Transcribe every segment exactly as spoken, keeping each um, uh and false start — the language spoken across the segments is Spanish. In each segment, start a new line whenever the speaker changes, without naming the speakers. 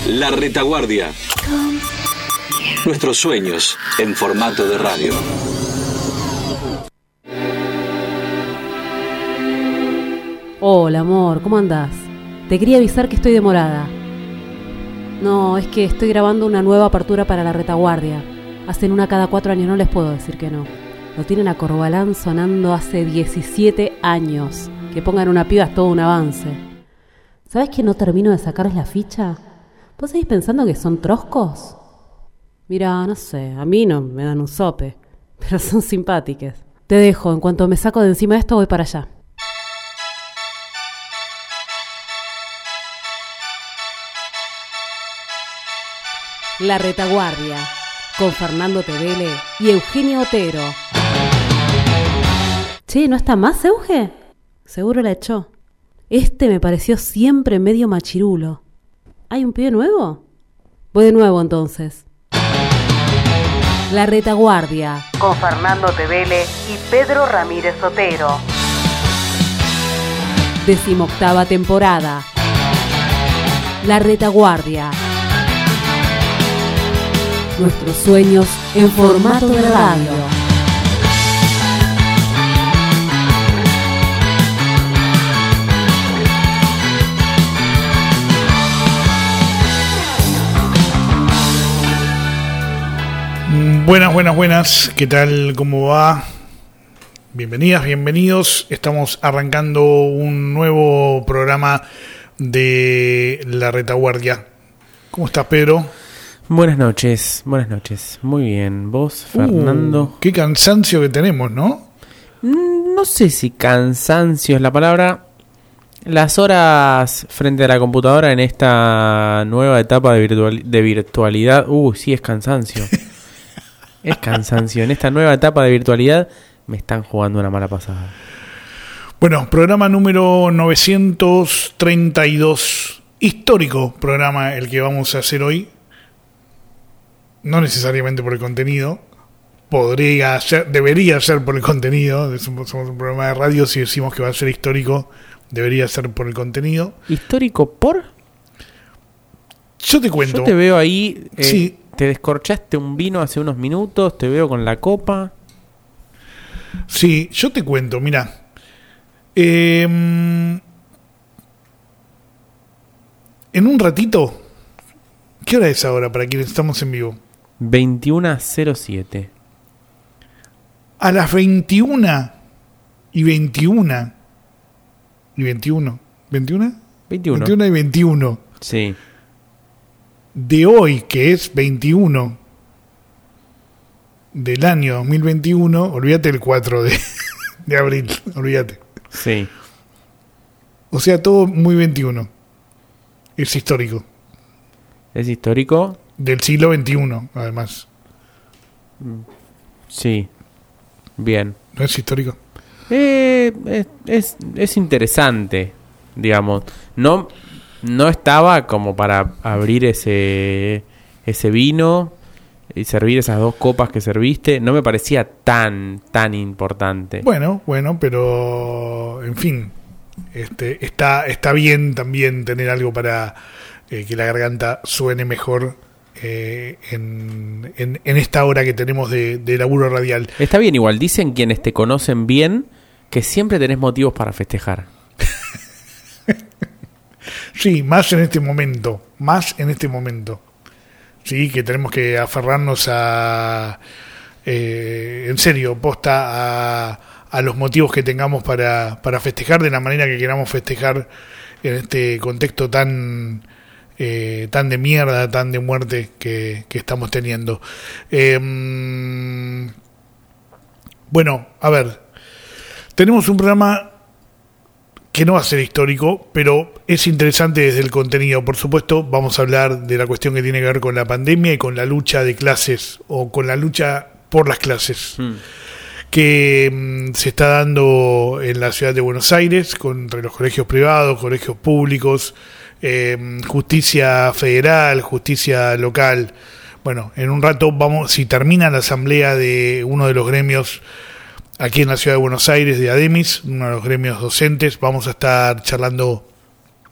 La Retaguardia. Nuestros sueños en formato de radio.
Hola, amor, ¿cómo andás? Te quería avisar que estoy demorada. No, es que estoy grabando una nueva apertura para La Retaguardia. Hacen una cada cuatro años, no les puedo decir que no. Lo tienen a Corbalán sonando hace diecisiete años. Que pongan una piba es todo un avance. ¿Sabés que no termino de sacarles la ficha? ¿Vos seguís pensando que son troscos? Mira, no sé, a mí no me dan un sope, pero son simpáticas. Te dejo, en cuanto me saco de encima de esto voy para allá. La Retaguardia, con Fernando Tevele y Eugenio Otero. Che, ¿no está más, Euge? Seguro la echó. Este me pareció siempre medio machirulo. ¿Hay un pibe nuevo? Voy de nuevo entonces. La Retaguardia, con Fernando Tevele y Pedro Ramírez Otero. Decimoctava temporada. La Retaguardia. Nuestros sueños en formato de radio.
Buenas, buenas, buenas. ¿Qué tal? ¿Cómo va? Bienvenidas, bienvenidos. Estamos arrancando un nuevo programa de La Retaguardia. ¿Cómo estás, Pedro?
Buenas noches, buenas noches. Muy bien. ¿Vos, Fernando?
Uh, qué cansancio que tenemos, ¿no?
No sé si cansancio es la palabra. Las horas frente a la computadora en esta nueva etapa de, virtual, de virtualidad... Uh, sí, es cansancio. Es cansancio. En esta nueva etapa de virtualidad me están jugando una mala pasada.
Bueno, programa número novecientos treinta y dos. Histórico programa el que vamos a hacer hoy. No necesariamente por el contenido. Podría ser, debería ser por el contenido. Somos un programa de radio. Si decimos que va a ser histórico, debería ser por el contenido.
¿Histórico por?
Yo te cuento.
Yo te veo ahí. Eh,
sí.
Te descorchaste un vino hace unos minutos. Te veo con la copa.
Sí, yo te cuento. Mira. Eh, en un ratito. ¿Qué hora es ahora para quienes estamos en vivo?
veintiuno cero siete.
A las veintiuna y veintiuna y veintiuno. ¿veintiuno?
veintiuno.
veintiuno y veintiuno.
Sí.
De hoy, que es veintiuno del año dos mil veintiuno, olvídate el cuatro de, de abril, olvídate.
Sí.
O sea, todo muy veintiuno. Es histórico.
¿Es histórico?
Del siglo veintiuno, además.
Sí. Bien.
¿No es histórico?
Eh, es, es, es interesante, digamos. No, no estaba como para abrir ese, ese vino y servir esas dos copas que serviste. No me parecía tan, tan importante.
Bueno, bueno, pero en fin, este, está, está bien también tener algo para eh, que la garganta suene mejor. Eh, en, en, en esta hora que tenemos de, de laburo radial.
Está bien, igual dicen quienes te conocen bien que siempre tenés motivos para festejar.
Sí, más en este momento, más en este momento. Sí, que tenemos que aferrarnos a, eh, en serio, posta a, a los motivos que tengamos para, para festejar de la manera que queramos festejar en este contexto tan... Eh, tan de mierda, tan de muerte que, que estamos teniendo. Eh, bueno, a ver, tenemos un programa que no va a ser histórico, pero es interesante desde el contenido. Por supuesto, vamos a hablar de la cuestión que tiene que ver con la pandemia y con la lucha de clases, o con la lucha por las clases, hmm. que mm, se está dando en la ciudad de Buenos Aires, contra los colegios privados, colegios públicos, Eh, justicia federal, justicia local. Bueno, en un rato vamos, si termina la asamblea de uno de los gremios aquí en la ciudad de Buenos Aires, de ADEMIS, uno de los gremios docentes, vamos a estar charlando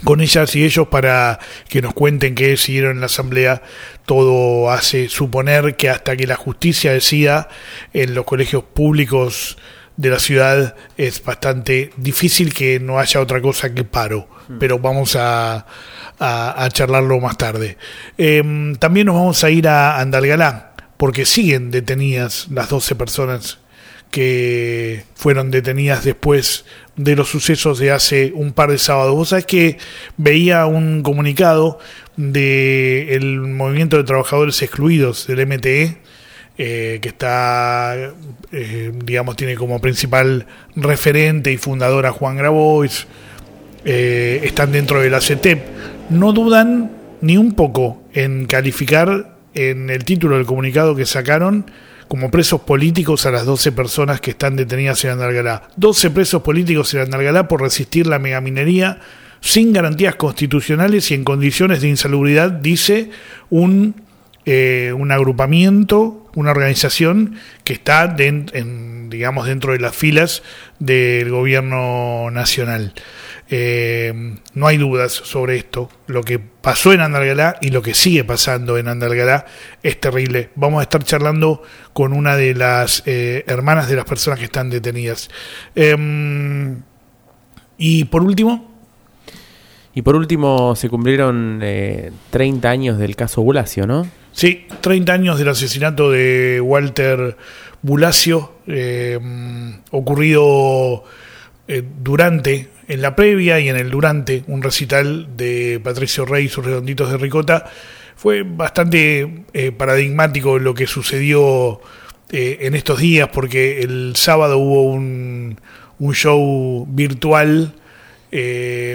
con ellas y ellos para que nos cuenten qué decidieron en la asamblea. Todo hace suponer que hasta que la justicia decida en los colegios públicos de la ciudad es bastante difícil que no haya otra cosa que paro, pero vamos a, a, a charlarlo más tarde. Eh, también nos vamos a ir a Andalgalá, porque siguen detenidas las doce personas que fueron detenidas después de los sucesos de hace un par de sábados. Vos sabés que veía un comunicado del Movimiento de Trabajadores Excluidos, del M T E, eh, que está, eh, digamos, tiene como principal referente y fundadora Juan Grabois, eh, están dentro de la C E T E P. No dudan ni un poco en calificar en el título del comunicado que sacaron como presos políticos a las doce personas que están detenidas en Andalgalá. doce presos políticos en Andalgalá por resistir la megaminería sin garantías constitucionales y en condiciones de insalubridad, dice un, eh, un agrupamiento, una organización que está de, en, digamos, dentro de las filas del gobierno nacional. Eh, no hay dudas sobre esto. Lo que pasó en Andalgalá y lo que sigue pasando en Andalgalá es terrible. Vamos a estar charlando con una de las eh, hermanas de las personas que están detenidas. Eh, y por último...
Y por último se cumplieron eh, treinta años del caso Bulacio, ¿no?
Sí, treinta años del asesinato de Walter Bulacio, eh, ocurrido eh, durante... en la previa y en el durante, un recital de Patricio Rey y sus Redonditos de Ricota. Fue bastante eh, paradigmático lo que sucedió eh, en estos días, porque el sábado hubo un, un show virtual eh,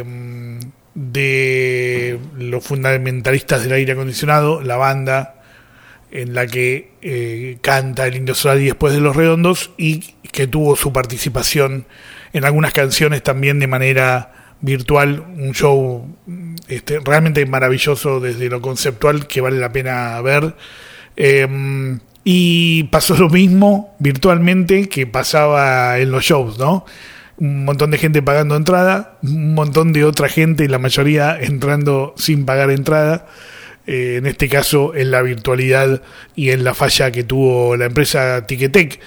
de los fundamentalistas del aire acondicionado, la banda en la que eh, canta el Indio Solari después de Los Redondos, y que tuvo su participación en algunas canciones también de manera virtual. Un show este, realmente maravilloso desde lo conceptual, que vale la pena ver. Eh, y pasó lo mismo virtualmente que pasaba en los shows, ¿no? Un montón de gente pagando entrada, un montón de otra gente, la mayoría entrando sin pagar entrada. Eh, en este caso en la virtualidad y en la falla que tuvo la empresa Ticketek.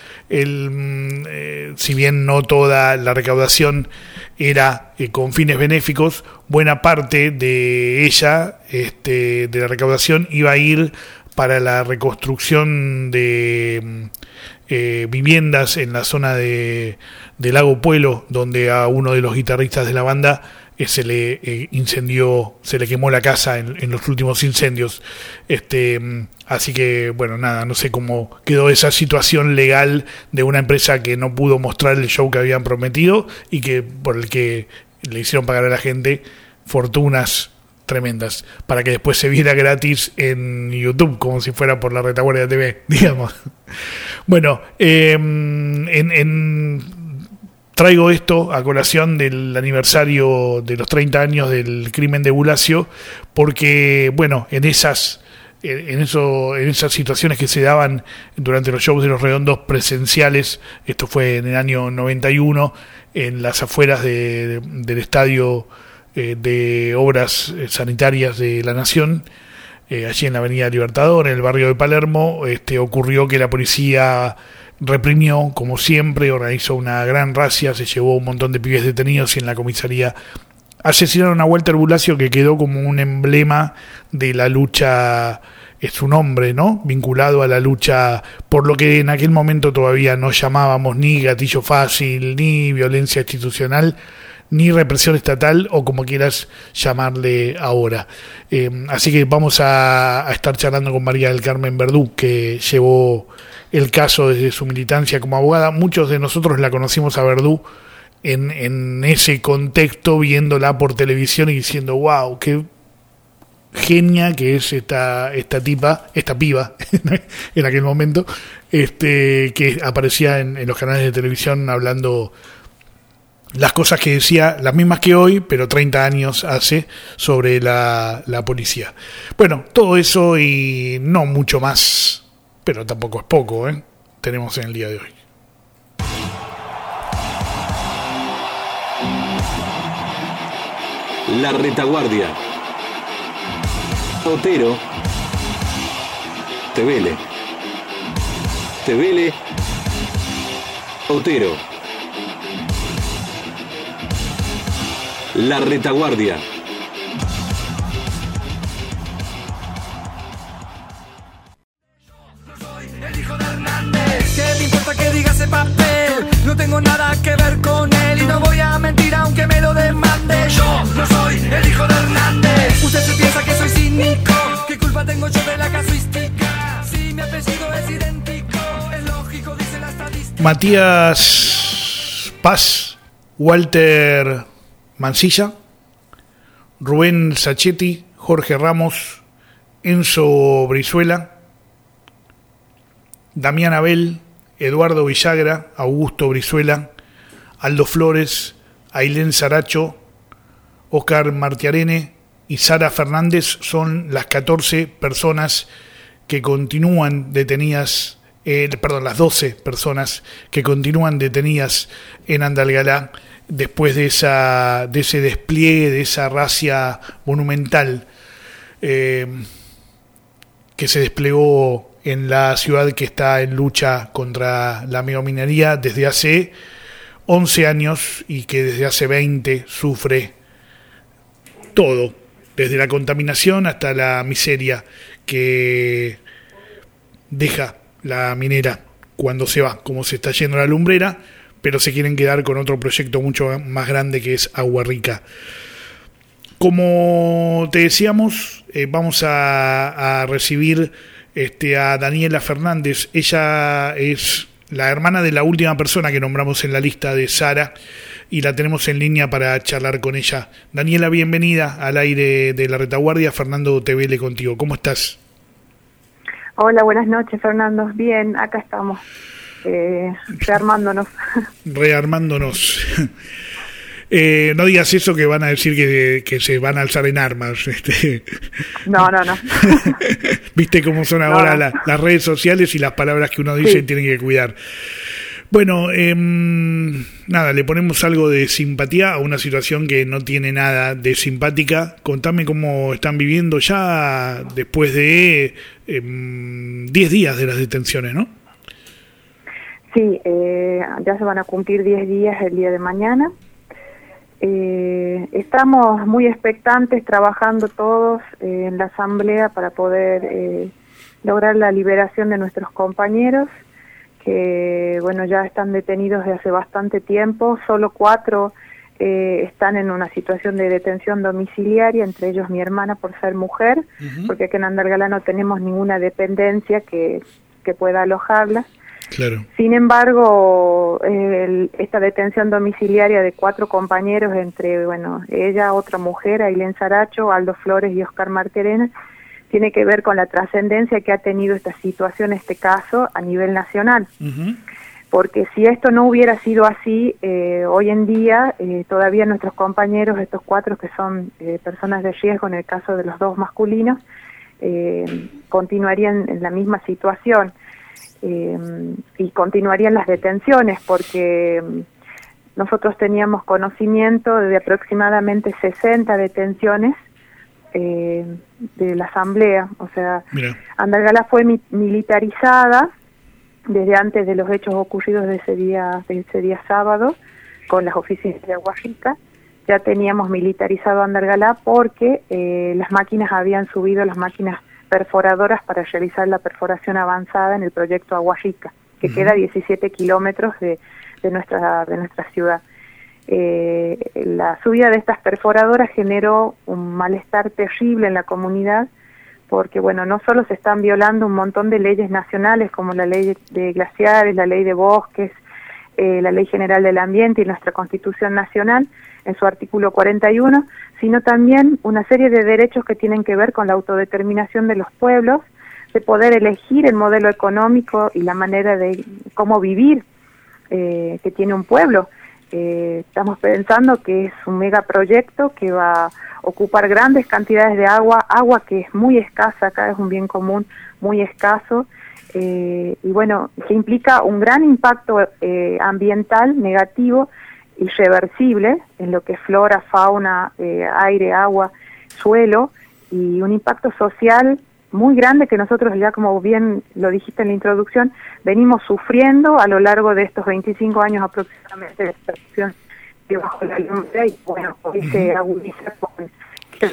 El, eh, si bien no toda la recaudación era eh, con fines benéficos, buena parte de ella, este, de la recaudación, iba a ir para la reconstrucción de eh, viviendas en la zona de, de Lago Puelo, donde a uno de los guitarristas de la banda se le eh, incendió, se le quemó la casa en, en los últimos incendios. Este, así que, bueno, nada, no sé cómo quedó esa situación legal de una empresa que no pudo mostrar el show que habían prometido y que por el que le hicieron pagar a la gente fortunas tremendas para que después se viera gratis en YouTube, como si fuera por la Retaguardia T V, digamos. Bueno, eh, en... en traigo esto a colación del aniversario de los treinta años del crimen de Bulacio, porque, bueno, en esas en eso en esas situaciones que se daban durante los shows de Los Redondos presenciales, esto fue en el año noventa y uno, en las afueras de, de, del estadio eh, de Obras Sanitarias de la Nación, eh, allí en la Avenida Libertador, en el barrio de Palermo, este, ocurrió que la policía reprimió, como siempre, organizó una gran racia, se llevó un montón de pibes detenidos y en la comisaría asesinaron a Walter Bulacio, que quedó como un emblema de la lucha, es su nombre, ¿no? Vinculado a la lucha por lo que en aquel momento todavía no llamábamos ni gatillo fácil, ni violencia institucional, ni represión estatal, o como quieras llamarle ahora. Eh, así que vamos a, a estar charlando con María del Carmen Verdú, que llevó el caso desde su militancia como abogada. Muchos de nosotros la conocimos a Verdú en, en ese contexto, viéndola por televisión y diciendo, wow, qué genia que es esta esta tipa, esta piba en aquel momento, este que aparecía en, en los canales de televisión hablando las cosas que decía, las mismas que hoy, pero treinta años hace, sobre la, la policía. Bueno, todo eso y no mucho más, pero tampoco es poco, ¿eh? Tenemos en el día de hoy.
La Retaguardia. Otero. Tevele. Tevele. Otero. La Retaguardia.
El hijo de Hernández, ¿qué me importa que diga ese papel? No tengo nada que ver con él y no voy a mentir aunque me lo demande. Yo no soy el hijo de Hernández. Usted se piensa que soy cínico. ¿Qué culpa tengo yo de la casuística? Si mi apellido es idéntico, es lógico, dice la estadística.
Matías Paz, Walter Mancilla, Rubén Sacchetti, Jorge Ramos, Enzo Brizuela, Damián Abel, Eduardo Villagra, Augusto Brizuela, Aldo Flores, Ailén Saracho, Oscar Martiarene y Sara Fernández son las catorce personas que continúan detenidas, eh, perdón, las doce personas que continúan detenidas en Andalgalá después de esa de ese despliegue, de esa racia monumental eh, que se desplegó en la ciudad que está en lucha contra la megaminería desde hace once años y que desde hace veinte sufre todo, desde la contaminación hasta la miseria que deja la minera cuando se va, como se está yendo la lumbrera, pero se quieren quedar con otro proyecto mucho más grande que es Agua Rica. Como te decíamos, eh, vamos a, a recibir este, a Daniela Fernández. Ella es la hermana de la última persona que nombramos en la lista de Sara y la tenemos en línea para charlar con ella. Daniela, bienvenida al aire de La Retaguardia. Fernando Tevele contigo. ¿Cómo estás?
Hola, buenas noches, Fernando. Bien, acá estamos, eh, rearmándonos.
Rearmándonos. Eh, no digas eso que van a decir que, que se van a alzar en armas. Este.
No, no, no.
Viste cómo son ahora
no.
la, las redes sociales y las palabras que uno dice
Sí.
tienen que cuidar. Bueno, eh, nada, le ponemos algo de simpatía a una situación que no tiene nada de simpática. Contame cómo están viviendo ya después de eh, diez días de las detenciones, ¿no?
Sí, eh, ya se van a cumplir diez días el día de mañana. Eh, estamos muy expectantes, trabajando todos eh, en la asamblea para poder eh, lograr la liberación de nuestros compañeros que, bueno, ya están detenidos desde hace bastante tiempo. Solo cuatro eh, están en una situación de detención domiciliaria, entre ellos mi hermana por ser mujer, uh-huh. porque aquí en Andalgalá no tenemos ninguna dependencia que, que pueda alojarla.
Claro.
Sin embargo, el, esta detención domiciliaria de cuatro compañeros, entre, bueno, ella, otra mujer, Ailén Saracho, Aldo Flores y Oscar Martiarene, tiene que ver con la trascendencia que ha tenido esta situación, este caso, a nivel nacional. Uh-huh. Porque si esto no hubiera sido así, eh, hoy en día eh, todavía nuestros compañeros, estos cuatro que son eh, personas de riesgo, en el caso de los dos masculinos, eh, continuarían en la misma situación. Eh, y continuarían las detenciones porque nosotros teníamos conocimiento de aproximadamente sesenta detenciones eh, de la asamblea, o sea, Mira. Andalgalá fue mi- militarizada desde antes de los hechos ocurridos de ese día, de ese día sábado con las oficinas de Agua Rica. Ya teníamos militarizado Andalgalá porque eh, las máquinas habían subido, las máquinas perforadoras para realizar la perforación avanzada en el proyecto Agua Rica, que uh-huh. queda a diecisiete kilómetros de, de, nuestra, de nuestra ciudad. Eh, la subida de estas perforadoras generó un malestar terrible en la comunidad, porque bueno, no solo se están violando un montón de leyes nacionales como la ley de glaciares, la ley de bosques, eh, la ley general del ambiente y nuestra Constitución Nacional en su artículo cuarenta y uno, sino también una serie de derechos que tienen que ver con la autodeterminación de los pueblos, de poder elegir el modelo económico y la manera de cómo vivir eh, que tiene un pueblo. Eh, estamos pensando que es un megaproyecto que va a ocupar grandes cantidades de agua, agua que es muy escasa, acá es un bien común muy escaso, eh, y bueno, que implica un gran impacto eh, ambiental negativo irreversible en lo que es flora, fauna, eh, aire, agua, suelo, y un impacto social muy grande que nosotros ya, como bien lo dijiste en la introducción, venimos sufriendo a lo largo de estos veinticinco años aproximadamente de extracción debajo de la lumbre, y bueno, hoy uh-huh. se agudiza con el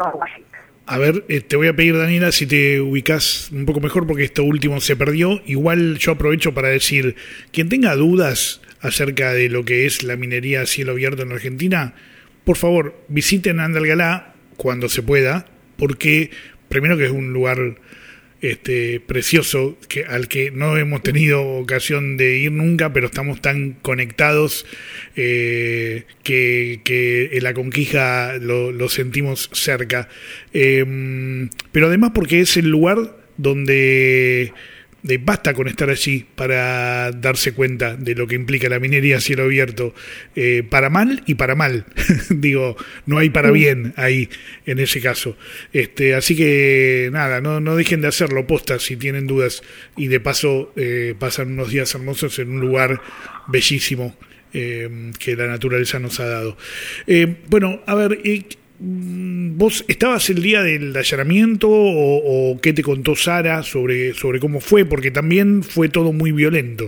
A ver, eh, te voy a pedir, Daniela, si te ubicás un poco mejor, porque esto último se perdió. Igual yo aprovecho para decir, quien tenga dudas acerca de lo que es la minería a cielo abierto en Argentina, por favor, visiten Andalgalá cuando se pueda, porque primero que es un lugar este precioso, que al que no hemos tenido ocasión de ir nunca, pero estamos tan conectados eh, que, que en la Conquija lo, lo sentimos cerca. Eh, pero además porque es el lugar donde de basta con estar allí para darse cuenta de lo que implica la minería a cielo abierto, eh, para mal y para mal. Digo, no hay para bien ahí en ese caso. Este, así que nada, no, no dejen de hacerlo, posta, si tienen dudas, y de paso eh, pasan unos días hermosos en un lugar bellísimo eh, que la naturaleza nos ha dado. Eh, bueno, a ver, eh, ¿vos estabas el día del allanamiento o, o qué te contó Sara sobre, sobre cómo fue? Porque también fue todo muy violento.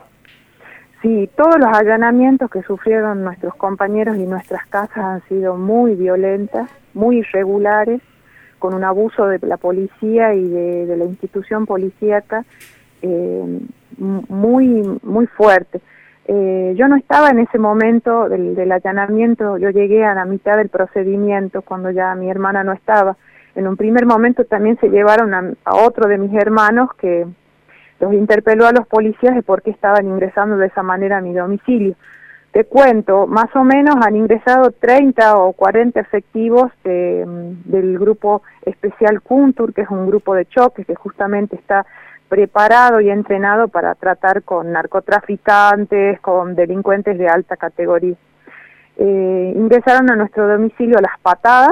Sí, todos los allanamientos que sufrieron nuestros compañeros y nuestras casas han sido muy violentas, muy irregulares, con un abuso de la policía y de, de la institución policíaca eh, muy, muy fuerte. Eh, yo no estaba en ese momento del, del allanamiento, yo llegué a la mitad del procedimiento cuando ya mi hermana no estaba. En un primer momento también se llevaron a, a otro de mis hermanos que los interpeló a los policías de por qué estaban ingresando de esa manera a mi domicilio. Te cuento, más o menos han ingresado treinta o cuarenta efectivos de, del grupo especial Kuntur, que es un grupo de choque que justamente está preparado y entrenado para tratar con narcotraficantes, con delincuentes de alta categoría. Eh, ingresaron a nuestro domicilio a las patadas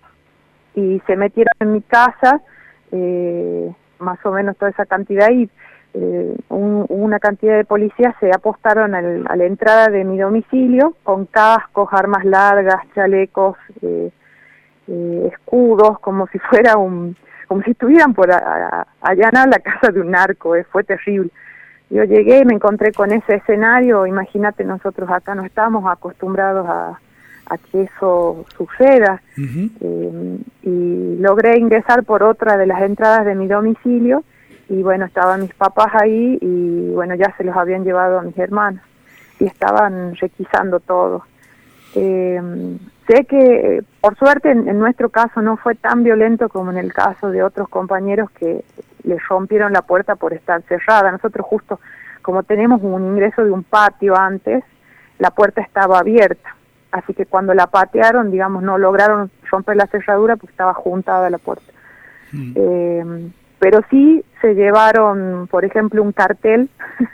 y se metieron en mi casa, eh, más o menos toda esa cantidad, y eh, un, una cantidad de policías se apostaron al, a la entrada de mi domicilio con cascos, armas largas, chalecos, eh, eh, escudos, como si fuera un... como si estuvieran por a, a, allanar la casa de un narco, eh, fue terrible. Yo llegué y me encontré con ese escenario, imagínate, nosotros acá no estamos acostumbrados a, a que eso suceda, uh-huh. eh, y logré ingresar por otra de las entradas de mi domicilio, y bueno, estaban mis papás ahí, y bueno, ya se los habían llevado a mis hermanos, y estaban requisando todo. Eh, sé que por suerte en, en nuestro caso no fue tan violento como en el caso de otros compañeros que les rompieron la puerta por estar cerrada. Nosotros justo como tenemos un ingreso de un patio antes, la puerta estaba abierta, así que cuando la patearon, digamos, no lograron romper la cerradura porque estaba juntada la puerta. Mm. Eh, pero sí se llevaron, por ejemplo, un cartel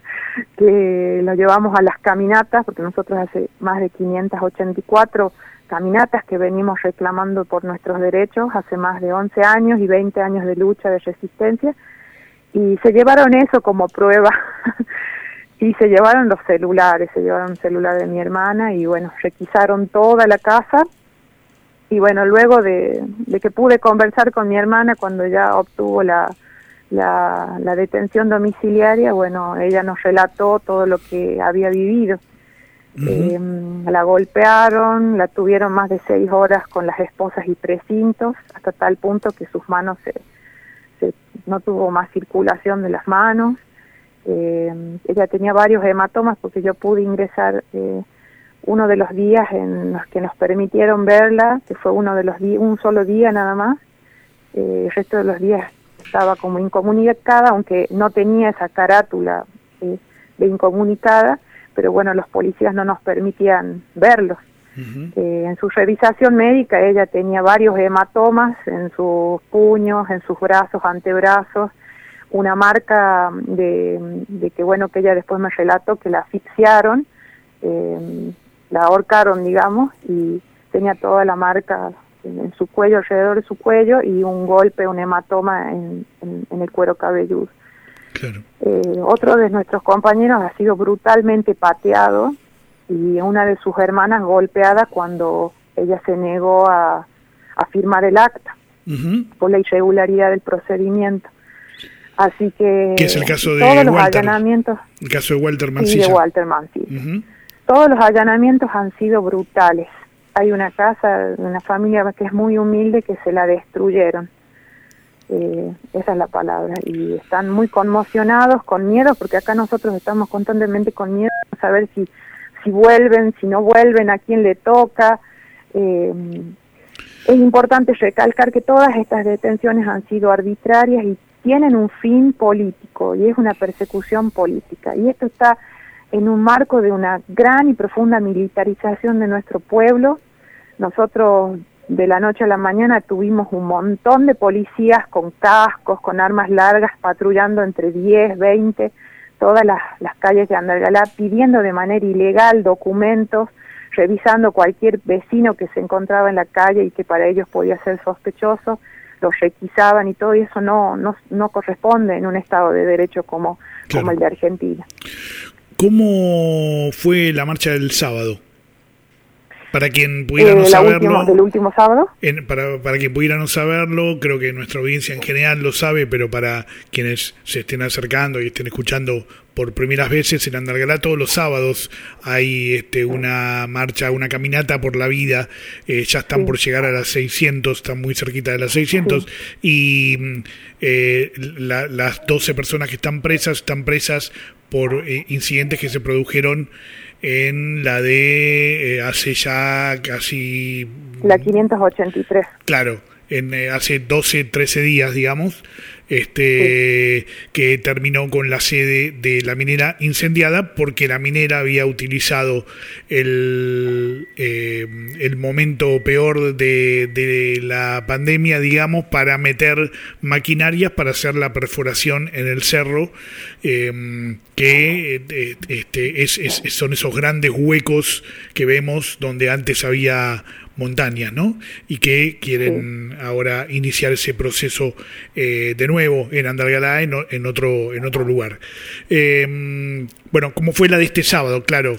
que lo llevamos a las caminatas, porque nosotros hace más de quinientas ochenta y cuatro caminatas que venimos reclamando por nuestros derechos, hace más de once años y veinte años de lucha, de resistencia, y se llevaron eso como prueba, y se llevaron los celulares, se llevaron el celular de mi hermana, y bueno, requisaron toda la casa, y bueno, luego de, de que pude conversar con mi hermana cuando ya obtuvo la La, la detención domiciliaria, bueno, ella nos relató todo lo que había vivido. Uh-huh. Eh, la golpearon, la tuvieron más de seis horas con las esposas y precintos, hasta tal punto que sus manos se, se no tuvo más circulación de las manos. Eh, ella tenía varios hematomas porque yo pude ingresar eh, uno de los días en los que nos permitieron verla, que fue uno de los días, un solo día nada más. Eh, el resto de los días estaba como incomunicada, aunque no tenía esa carátula eh, de incomunicada, pero bueno, los policías no nos permitían verlos. Uh-huh. Eh, en su revisación médica ella tenía varios hematomas en sus puños, en sus brazos, antebrazos, una marca de, de que bueno, que ella después me relató que la asfixiaron, eh, la ahorcaron, digamos, y tenía toda la marca en su cuello, alrededor de su cuello, y un golpe, un hematoma en, en, en el cuero cabelludo. Claro. Eh, otro de nuestros compañeros ha sido brutalmente pateado, y una de sus hermanas golpeada cuando ella se negó a, a firmar el acta uh-huh. por la irregularidad del procedimiento. Así que
¿qué es el caso de
todos los
Walter?
allanamientos,
el caso de Walter Mancilla.
Sí, de Walter Mancilla.
Uh-huh.
Todos los allanamientos han sido brutales. Hay una casa, una familia que es muy humilde que se la destruyeron. Eh, esa es la palabra. Y están muy conmocionados, con miedo, porque acá nosotros estamos constantemente con miedo a saber si, si vuelven, si no vuelven, a quién le toca. Eh, es importante recalcar que todas estas detenciones han sido arbitrarias y tienen un fin político, y es una persecución política. Y esto está en un marco de una gran y profunda militarización de nuestro pueblo. Nosotros de la noche a la mañana tuvimos un montón de policías con cascos, con armas largas, patrullando entre diez, veinte, todas las, las calles de Andalgalá, pidiendo de manera ilegal documentos, revisando cualquier vecino que se encontraba en la calle y que para ellos podía ser sospechoso, los requisaban y todo, y eso no, no, no corresponde en un Estado de Derecho como, claro. como el de Argentina.
¿Cómo fue la marcha del sábado? Para quien pudiera no
eh,
saberlo,
última, ¿del último sábado?
En, para, para quien pudiera no saberlo, creo que nuestra audiencia en general lo sabe, pero para quienes se estén acercando y estén escuchando por primeras veces, en Andalgalá todos los sábados hay este, una marcha, una caminata por la vida, eh, ya están sí. por llegar a las seiscientos, están muy cerquita de las seiscientos, sí. y eh, la, las doce personas que están presas, están presas por eh, incidentes que se produjeron en la de eh, hace ya casi...
La quinientos ochenta y tres.
Claro, en eh, hace doce, trece días, digamos, este sí. que terminó con la sede de la minera incendiada porque la minera había utilizado el, eh, el momento peor de, de la pandemia, digamos, para meter maquinarias para hacer la perforación en el cerro, eh, que eh, este, es, es, son esos grandes huecos que vemos donde antes había montañas, ¿no? Y que quieren sí. ahora iniciar ese proceso eh, de nuevo en Andalgalá, en, en otro en otro lugar. Eh, bueno, ¿cómo fue la de este sábado? Claro.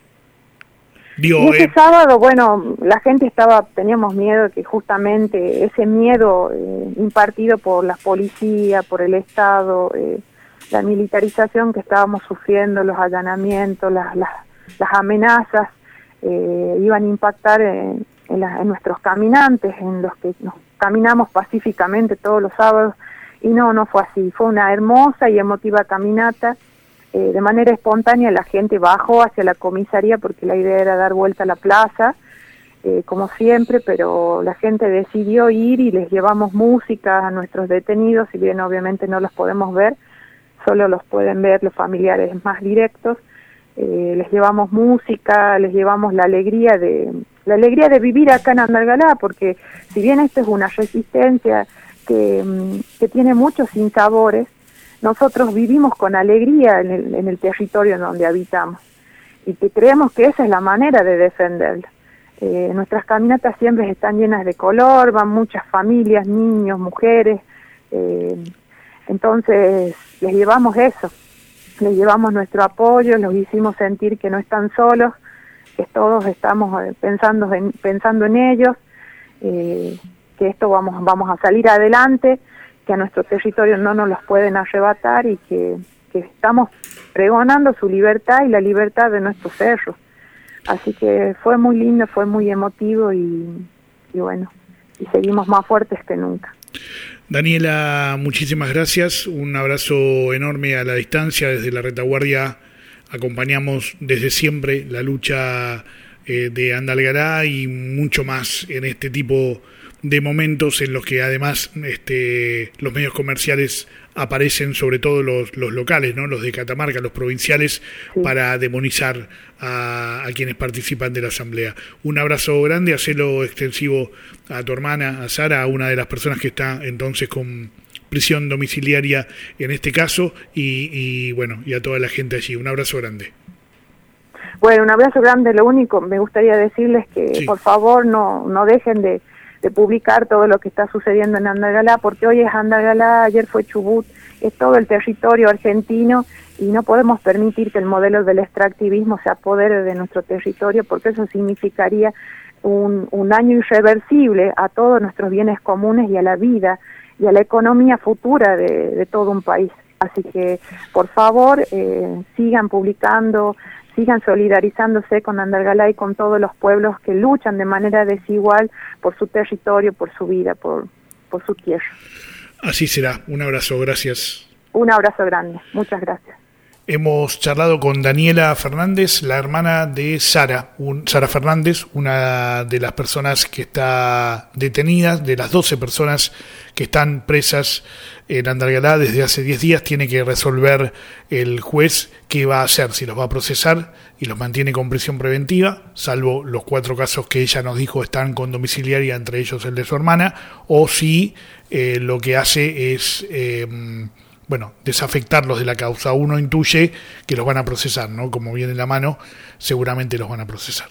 Digo,
y este
eh,
sábado, bueno, la gente estaba, teníamos miedo que justamente ese miedo eh, impartido por la policía, por el Estado, eh, la militarización que estábamos sufriendo, los allanamientos, las, las, las amenazas, eh, iban a impactar en En, la, en nuestros caminantes, en los que nos caminamos pacíficamente todos los sábados, y no, no fue así. Fue una hermosa y emotiva caminata. Eh, de manera espontánea la gente bajó hacia la comisaría porque la idea era dar vuelta a la plaza, eh, como siempre, pero la gente decidió ir y les llevamos música a nuestros detenidos, si bien obviamente no los podemos ver, solo los pueden ver los familiares más directos. Eh, les llevamos música, les llevamos la alegría de la alegría de vivir acá en Andalgalá, porque si bien esto es una resistencia que, que tiene muchos sinsabores, nosotros vivimos con alegría en el, en el territorio en donde habitamos, y que creemos que esa es la manera de defenderlo. Eh, nuestras caminatas siempre están llenas de color, van muchas familias, niños, mujeres, eh, entonces les llevamos eso. Les llevamos nuestro apoyo, los hicimos sentir que no están solos, que todos estamos pensando en, pensando en ellos, eh, que esto vamos, vamos a salir adelante, que a nuestro territorio no nos los pueden arrebatar y que, que estamos pregonando su libertad y la libertad de nuestros cerros. Así que fue muy lindo, fue muy emotivo y, y bueno, y seguimos más fuertes que nunca.
Daniela, muchísimas gracias, un abrazo enorme a la distancia desde la retaguardia. Acompañamos desde siempre la lucha eh, de Andalgalá y mucho más en este tipo de momentos en los que además este, los medios comerciales aparecen, sobre todo los, los locales, ¿no? Los de Catamarca, los provinciales, sí. para demonizar a, a quienes participan de la asamblea. Un abrazo grande, hacelo extensivo a tu hermana, a Sara, a una de las personas que está entonces con prisión domiciliaria en este caso, y, y bueno, y a toda la gente allí. Un abrazo grande.
Bueno, un abrazo grande. Lo único, me gustaría decirles que sí. por favor no, no dejen de de publicar todo lo que está sucediendo en Andalgalá, porque hoy es Andalgalá, ayer fue Chubut, es todo el territorio argentino y no podemos permitir que el modelo del extractivismo se apodere de nuestro territorio, porque eso significaría un, un daño irreversible a todos nuestros bienes comunes y a la vida y a la economía futura de, de todo un país. Así que, por favor, eh, sigan publicando, sigan solidarizándose con Andalgalá y con todos los pueblos que luchan de manera desigual por su territorio, por su vida, por, por su tierra.
Así será. Un abrazo, gracias.
Un abrazo grande. Muchas gracias.
Hemos charlado con Daniela Fernández, la hermana de Sara, un, Sara Fernández, una de las personas que está detenida, de las doce personas que están presas en Andalgalá desde hace diez días. Tiene que resolver el juez qué va a hacer, si los va a procesar y los mantiene con prisión preventiva, salvo los cuatro casos que ella nos dijo están con domiciliaria, entre ellos el de su hermana, o si eh, lo que hace es... Eh, bueno, desafectarlos de la causa. Uno intuye que los van a procesar, ¿no? Como viene en la mano, seguramente los van a procesar.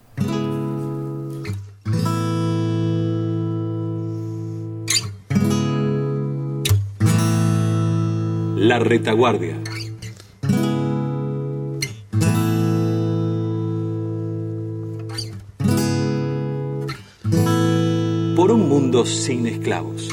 La retaguardia. Por un mundo sin esclavos.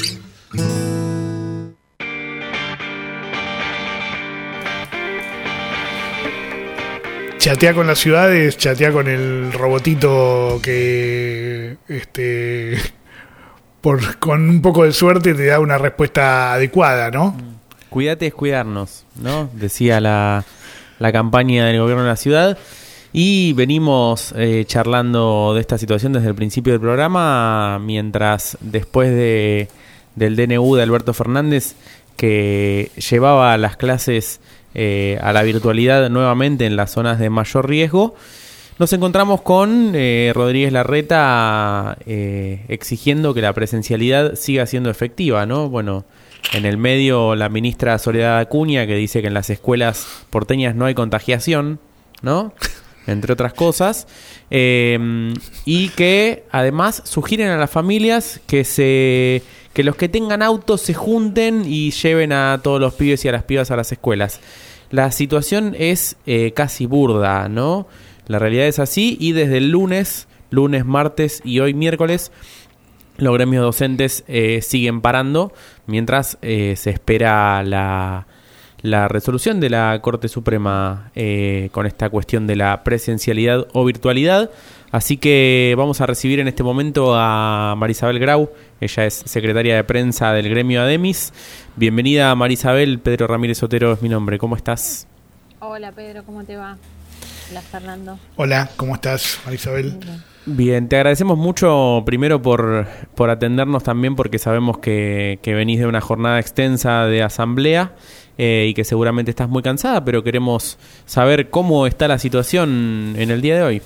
Chatea con las ciudades, chatea con el robotito que este por con un poco de suerte te da una respuesta adecuada, ¿no?
Cuídate es cuidarnos, ¿no? Decía la, la campaña del gobierno de la ciudad. Y venimos eh, charlando de esta situación desde el principio del programa, mientras después de del D N U de Alberto Fernández, que llevaba las clases Eh, a la virtualidad nuevamente en las zonas de mayor riesgo, nos encontramos con eh, Rodríguez Larreta eh, exigiendo que la presencialidad siga siendo efectiva, ¿no? Bueno, en el medio la ministra Soledad Acuña, que dice que en las escuelas porteñas no hay contagiación, ¿no? Entre otras cosas, eh, y que además sugieren a las familias que se que los que tengan autos se junten y lleven a todos los pibes y a las pibas a las escuelas. La situación es eh, casi burda, ¿no? La realidad es así, y desde el lunes, lunes, martes y hoy miércoles, los gremios docentes eh, siguen parando mientras eh, se espera la, la resolución de la Corte Suprema eh, con esta cuestión de la presencialidad o virtualidad. Así que vamos a recibir en este momento a Marisabel Grau. Ella es secretaria de prensa del gremio ADEMIS. Bienvenida, Marisabel. Pedro Ramírez Otero es mi nombre. ¿Cómo estás?
Hola, Pedro. ¿Cómo te va? Hola, Fernando.
Hola, ¿cómo estás, Marisabel?
Bien.
Bien, te agradecemos mucho primero por, por atendernos también, porque sabemos que, que venís de una jornada extensa de asamblea eh, y que seguramente estás muy cansada, pero queremos saber cómo está la situación en el día de hoy.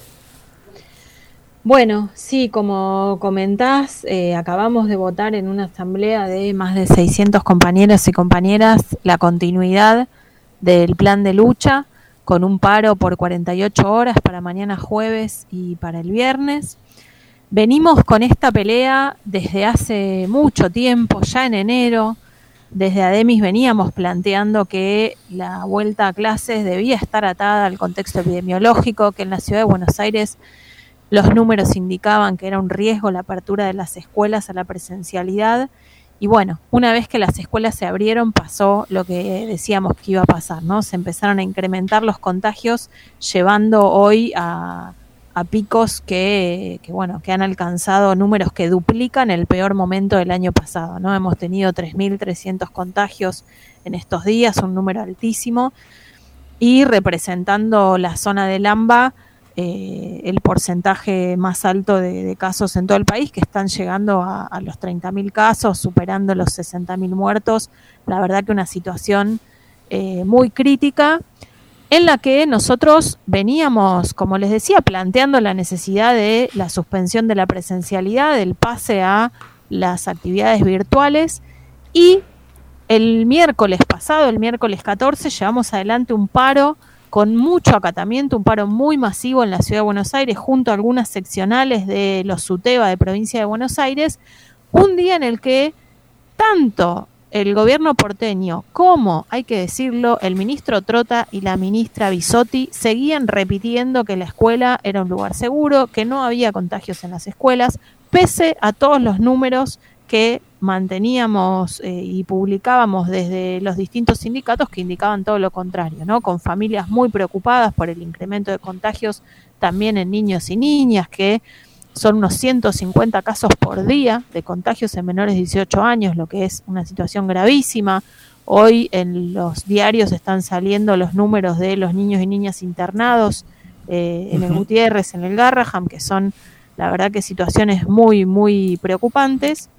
Bueno, sí, como comentás, eh, acabamos de votar en una asamblea de más de seiscientos compañeros y compañeras la continuidad del plan de lucha con un paro por cuarenta y ocho horas para mañana jueves y para el viernes. Venimos con esta pelea desde hace mucho tiempo, ya en enero. Desde ADEMIS veníamos planteando que la vuelta a clases debía estar atada al contexto epidemiológico, que en la ciudad de Buenos Aires los números indicaban que era un riesgo la apertura de las escuelas a la presencialidad. Y bueno, una vez que las escuelas se abrieron, pasó lo que decíamos que iba a pasar, ¿no? Se empezaron a incrementar los contagios, llevando hoy a, a picos que, que, bueno, que han alcanzado números que duplican el peor momento del año pasado, ¿no? Hemos tenido tres mil trescientos contagios en estos días, un número altísimo, y representando la zona del AMBA, Eh, el porcentaje más alto de, de casos en todo el país, que están llegando a, a los treinta mil casos, superando los sesenta mil muertos. La verdad que una situación eh, muy crítica, en la que nosotros veníamos, como les decía, planteando la necesidad de la suspensión de la presencialidad, del pase a las actividades virtuales, y el miércoles pasado, el miércoles catorce, llevamos adelante un paro con mucho acatamiento, un paro muy masivo en la Ciudad de Buenos Aires, junto a algunas seccionales de los SUTEBA de Provincia de Buenos Aires, un día en el que tanto el gobierno porteño como, hay que decirlo, el ministro Trota y la ministra Bisotti seguían repitiendo que la escuela era un lugar seguro, que no había contagios en las escuelas, pese a todos los números que manteníamos eh, y publicábamos desde los distintos sindicatos que indicaban todo lo contrario, ¿no? Con familias muy preocupadas por el incremento de contagios también en niños y niñas, que son unos ciento cincuenta casos por día de contagios en menores de dieciocho años, lo que es una situación gravísima. Hoy en los diarios están saliendo los números de los niños y niñas internados eh, en el Gutiérrez, en el Garraham, que son, la verdad, que situaciones muy, muy preocupantes.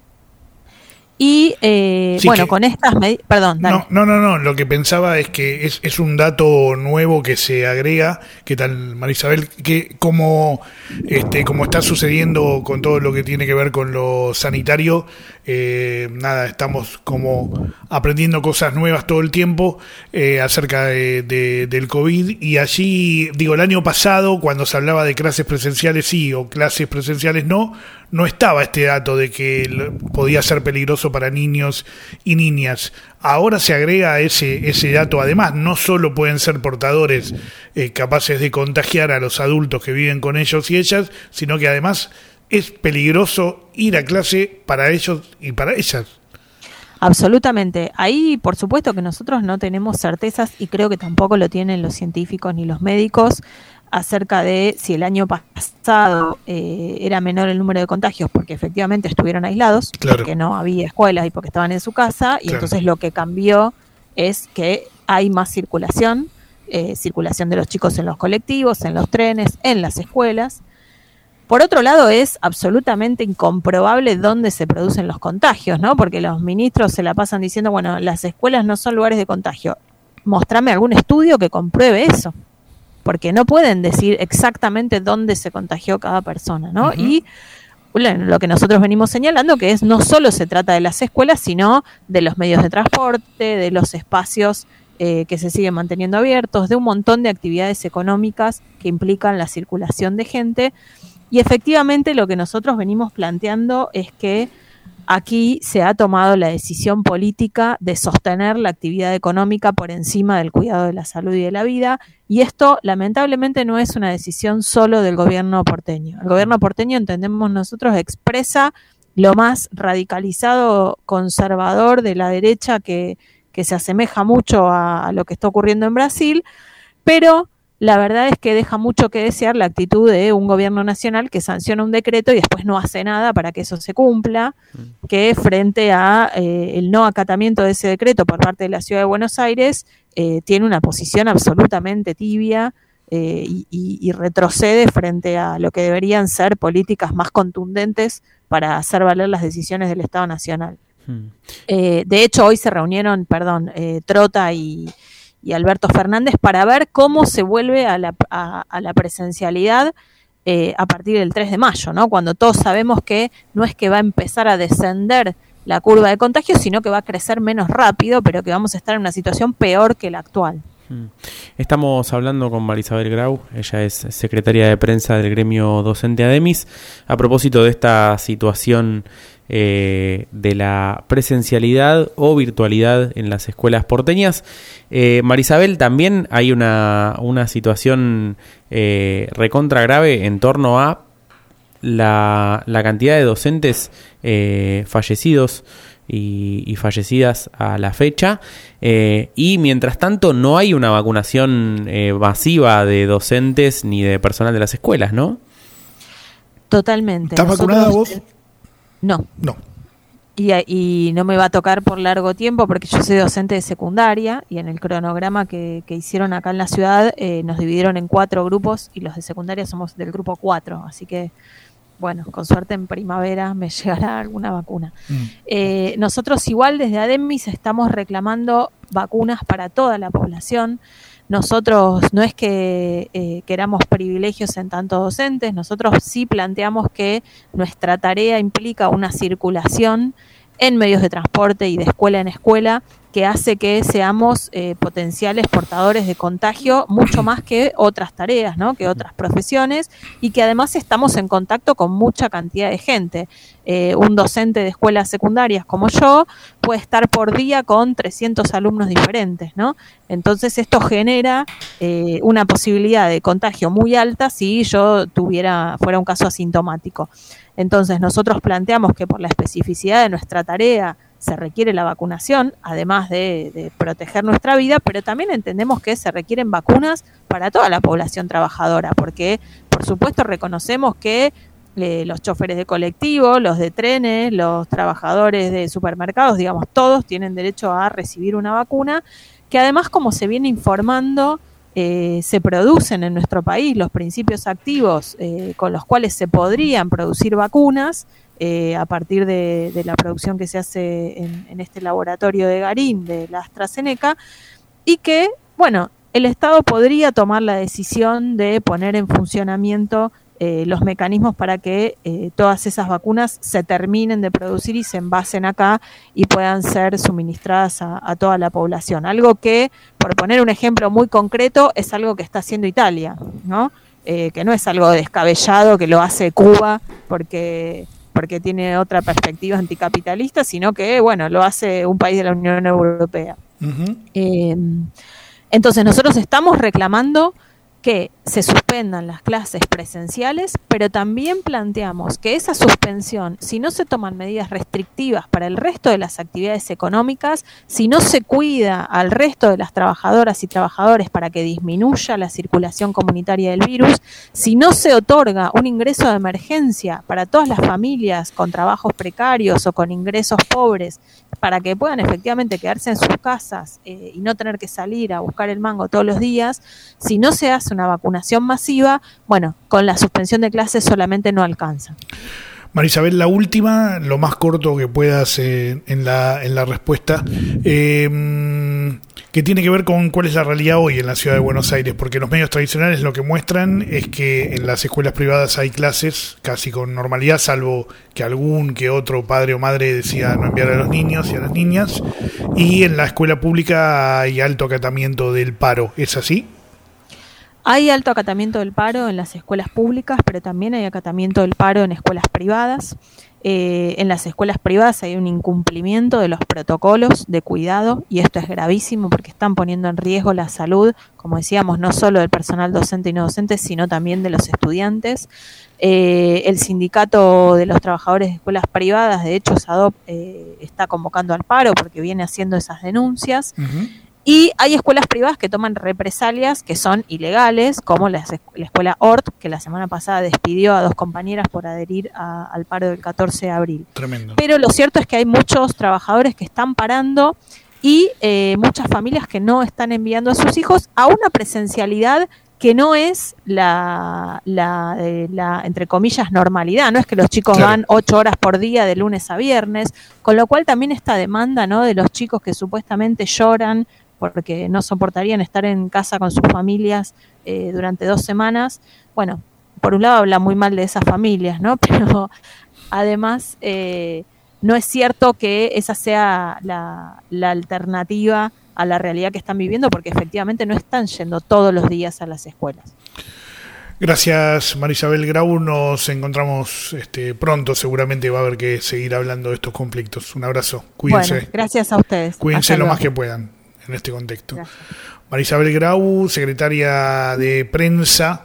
Y eh, sí, bueno, que, con estas medidas... Perdón, dale.
No, no, no, no, lo que pensaba es que es, es un dato nuevo que se agrega. ¿Qué tal, Marisabel? Que como, este, como está sucediendo con todo lo que tiene que ver con lo sanitario, eh, nada, estamos como aprendiendo cosas nuevas todo el tiempo eh, acerca de, de, del COVID. Y allí, digo, el año pasado, cuando se hablaba de clases presenciales sí o clases presenciales no, no estaba este dato de que podía ser peligroso para niños y niñas. Ahora se agrega ese ese dato. Además, no solo pueden ser portadores eh, capaces de contagiar a los adultos que viven con ellos y ellas, sino que además es peligroso ir a clase para ellos y para ellas.
Absolutamente. Ahí, por supuesto que nosotros no tenemos certezas, y creo que tampoco lo tienen los científicos ni los médicos, acerca de si el año pasado eh, era menor el número de contagios porque efectivamente estuvieron aislados, claro, porque no había escuelas y porque estaban en su casa, y claro, entonces lo que cambió es que hay más circulación, eh, circulación de los chicos en los colectivos, en los trenes, en las escuelas. Por otro lado, es absolutamente incomprobable dónde se producen los contagios, ¿no? Porque los ministros se la pasan diciendo, bueno, las escuelas no son lugares de contagio. Mostrame algún estudio que compruebe eso, porque no pueden decir exactamente dónde se contagió cada persona, ¿no? Uh-huh. Y bueno, lo que nosotros venimos señalando que es no solo se trata de las escuelas, sino de los medios de transporte, de los espacios eh, que se siguen manteniendo abiertos, de un montón de actividades económicas que implican la circulación de gente. Y efectivamente lo que nosotros venimos planteando es que aquí se ha tomado la decisión política de sostener la actividad económica por encima del cuidado de la salud y de la vida, y esto lamentablemente no es una decisión solo del gobierno porteño. El gobierno porteño, entendemos nosotros, expresa lo más radicalizado conservador de la derecha que, que se asemeja mucho a, a lo que está ocurriendo en Brasil, pero la verdad es que deja mucho que desear la actitud de un gobierno nacional que sanciona un decreto y después no hace nada para que eso se cumpla, que frente a eh, el no acatamiento de ese decreto por parte de la Ciudad de Buenos Aires, eh, tiene una posición absolutamente tibia eh, y, y, y retrocede frente a lo que deberían ser políticas más contundentes para hacer valer las decisiones del Estado Nacional. Hmm. Eh, de hecho, hoy se reunieron, perdón, eh, Trota y... y Alberto Fernández para ver cómo se vuelve a la, a, a la presencialidad eh, a partir del tres de mayo, ¿no? Cuando todos sabemos que no es que va a empezar a descender la curva de contagios, sino que va a crecer menos rápido, pero que vamos a estar en una situación peor que la actual.
Estamos hablando con Marisabel Grau, ella es secretaria de prensa del gremio docente ADEMIS, a propósito de esta situación eh, de la presencialidad o virtualidad en las escuelas porteñas. Eh, Marisabel, también hay una, una situación eh, recontra grave en torno a la, la cantidad de docentes eh, fallecidos Y, y fallecidas a la fecha, eh, y mientras tanto no hay una vacunación eh, masiva de docentes ni de personal de las escuelas, ¿no?
Totalmente.
¿Estás
Nosotros,
vacunada vos?
No.
No.
Y, y no me va a tocar por largo tiempo porque yo soy docente de secundaria y en el cronograma que, que hicieron acá en la ciudad eh, nos dividieron en cuatro grupos y los de secundaria somos del grupo cuatro, así que bueno, con suerte en primavera me llegará alguna vacuna. Mm. Eh, nosotros igual desde ADEMIS estamos reclamando vacunas para toda la población. Nosotros no es que eh, queramos privilegios en tanto docentes, nosotros sí planteamos que nuestra tarea implica una circulación en medios de transporte y de escuela en escuela, que hace que seamos eh, potenciales portadores de contagio mucho más que otras tareas, ¿no? Que otras profesiones, y que además estamos en contacto con mucha cantidad de gente. Eh, un docente de escuelas secundarias como yo puede estar por día con trescientos alumnos diferentes, ¿no? Entonces esto genera eh, una posibilidad de contagio muy alta si yo tuviera fuera un caso asintomático. Entonces nosotros planteamos que por la especificidad de nuestra tarea se requiere la vacunación, además de, de proteger nuestra vida, pero también entendemos que se requieren vacunas para toda la población trabajadora, porque por supuesto reconocemos que eh, los choferes de colectivo, los de trenes, los trabajadores de supermercados, digamos, todos tienen derecho a recibir una vacuna, que además, como se viene informando, Eh, se producen en nuestro país los principios activos eh, con los cuales se podrían producir vacunas eh, a partir de, de la producción que se hace en, en este laboratorio de Garín, de la AstraZeneca, y que, bueno, el Estado podría tomar la decisión de poner en funcionamiento eh, los mecanismos para que eh, todas esas vacunas se terminen de producir y se envasen acá y puedan ser suministradas a, a toda la población. Algo que, por poner un ejemplo muy concreto, es algo que está haciendo Italia, ¿no? Eh, que no es algo descabellado que lo hace Cuba porque, porque tiene otra perspectiva anticapitalista, sino que, bueno, lo hace un país de la Unión Europea. Uh-huh. Eh, entonces nosotros estamos reclamando que se suspendan las clases presenciales, pero también planteamos que esa suspensión, si no se toman medidas restrictivas para el resto de las actividades económicas, si no se cuida al resto de las trabajadoras y trabajadores para que disminuya la circulación comunitaria del virus, si no se otorga un ingreso de emergencia para todas las familias con trabajos precarios o con ingresos pobres, para que puedan efectivamente quedarse en sus casas eh, y no tener que salir a buscar el mango todos los días, si no se hace una vacunación masiva, bueno, con la suspensión de clases solamente no alcanza.
Marisabel, la última, lo más corto que puedas eh, en la en la respuesta, eh, que tiene que ver con cuál es la realidad hoy en la ciudad de Buenos Aires, porque los medios tradicionales lo que muestran es que en las escuelas privadas hay clases casi con normalidad, salvo que algún que otro padre o madre decida no enviar a los niños y a las niñas, y en la escuela pública hay alto acatamiento del paro, ¿es así?
Hay alto acatamiento del paro en las escuelas públicas, pero también hay acatamiento del paro en escuelas privadas. Eh, en las escuelas privadas hay un incumplimiento de los protocolos de cuidado, y esto es gravísimo porque están poniendo en riesgo la salud, como decíamos, no solo del personal docente y no docente, sino también de los estudiantes. Eh, el sindicato de los trabajadores de escuelas privadas, de hecho, SADOP, eh, está convocando al paro porque viene haciendo esas denuncias. Uh-huh. Y hay escuelas privadas que toman represalias que son ilegales, como la, la escuela O R T, que la semana pasada despidió a dos compañeras por adherir a, al paro del catorce de abril.
Tremendo.
Pero lo cierto es que hay muchos trabajadores que están parando y eh, muchas familias que no están enviando a sus hijos a una presencialidad que no es la, la, eh, la, entre comillas, normalidad. No es que los chicos claro. van ocho horas por día de lunes a viernes, con lo cual también esta demanda, ¿no?, de los chicos que supuestamente lloran porque no soportarían estar en casa con sus familias eh, durante dos semanas. Bueno, por un lado habla muy mal de esas familias, ¿no? Pero además eh, no es cierto que esa sea la, la alternativa a la realidad que están viviendo, porque efectivamente no están yendo todos los días a las escuelas.
Gracias, Marisabel Grau. Nos encontramos este, pronto. Seguramente va a haber que seguir hablando de estos conflictos. Un abrazo. Cuídense.
Bueno, gracias a ustedes.
Cuídense lo más que puedan en este contexto. Gracias. Marisabel Grau, secretaria de prensa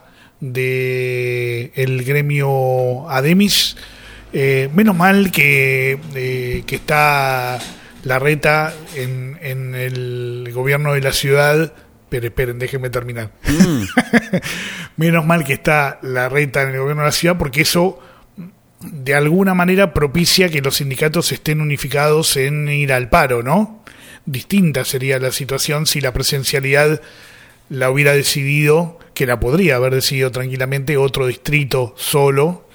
de el gremio ADEMIS. Eh, menos mal que, eh, que está Larreta en, en el gobierno de la ciudad. Pero esperen, déjenme terminar. Mm. Menos mal que está Larreta en el gobierno de la ciudad, porque eso de alguna manera propicia que los sindicatos estén unificados en ir al paro, ¿no? Distinta sería la situación si la presencialidad la hubiera decidido, que la podría haber decidido tranquilamente, otro distrito solo,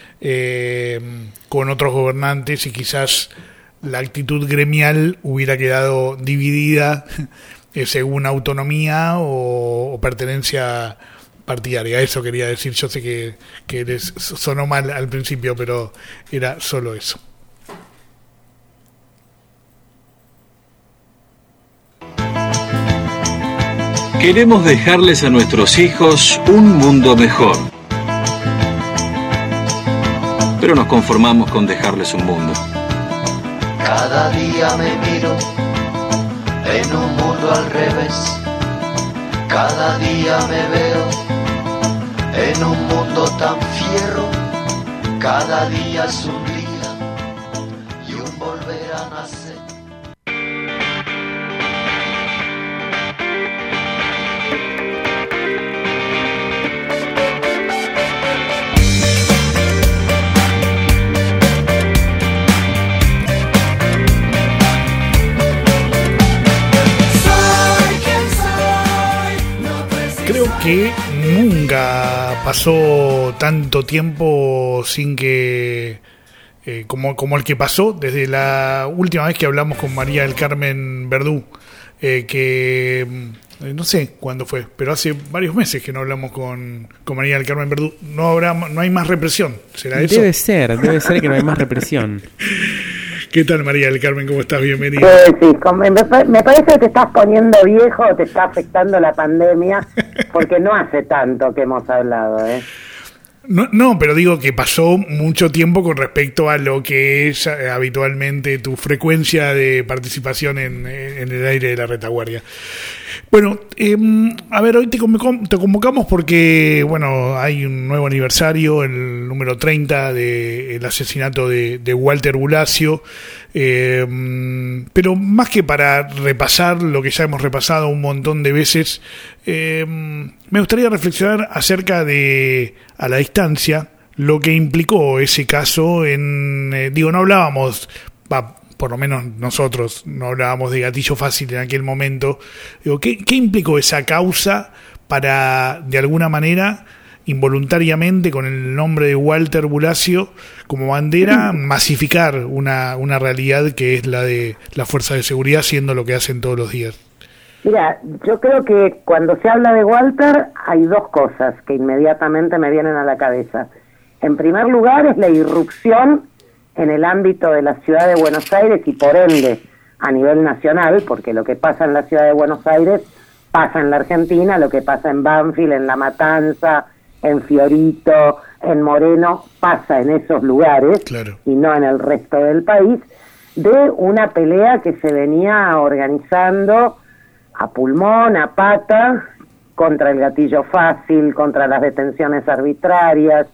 eh, con otros gobernantes, y quizás la actitud gremial hubiera quedado dividida eh, según autonomía o, o pertenencia partidaria. Eso quería decir. Yo sé que, que les sonó mal al principio, pero era solo eso.
Queremos dejarles a nuestros hijos un mundo mejor. Pero nos conformamos con dejarles un mundo.
Cada día me miro en un mundo al revés. Cada día me veo en un mundo tan fierro. Cada día es un día y un volver a nacer.
Creo que nunca pasó tanto tiempo sin que, eh, como, como el que pasó desde la última vez que hablamos con María del Carmen Verdú, eh, que eh, no sé cuándo fue, pero hace varios meses que no hablamos con, con María del Carmen Verdú. No habrá, no hay más represión, ¿será eso?
Debe ser, debe ser que no hay más represión.
¿Qué tal, María del Carmen? ¿Cómo estás? Bienvenida.
Sí, sí, me, me parece que te estás poniendo viejo o te está afectando la pandemia, porque no hace tanto que hemos hablado, ¿eh?
No, no, pero digo que pasó mucho tiempo con respecto a lo que es eh, habitualmente tu frecuencia de participación en, en el aire de la retaguardia. Bueno, eh, a ver, hoy te convocamos, te convocamos porque, bueno, hay un nuevo aniversario, el número treinta del asesinato de, de Walter Bulacio, eh, pero más que para repasar lo que ya hemos repasado un montón de veces, eh, me gustaría reflexionar acerca de, a la distancia, lo que implicó ese caso en, eh, digo, no hablábamos, va, por lo menos nosotros no hablábamos de gatillo fácil en aquel momento. Digo, ¿qué, qué implicó esa causa para, de alguna manera, involuntariamente, con el nombre de Walter Bulacio como bandera, masificar una, una realidad que es la de la fuerza de seguridad, siendo lo que hacen todos los días?
Mira, yo creo que cuando se habla de Walter hay dos cosas que inmediatamente me vienen a la cabeza. En primer lugar es la irrupción en el ámbito de la ciudad de Buenos Aires y por ende a nivel nacional, porque lo que pasa en la ciudad de Buenos Aires pasa en la Argentina, lo que pasa en Banfield, en La Matanza, en Fiorito, en Moreno, pasa en esos lugares, claro, y no en el resto del país, de una pelea que se venía organizando a pulmón, a pata, contra el gatillo fácil, contra las detenciones arbitrarias,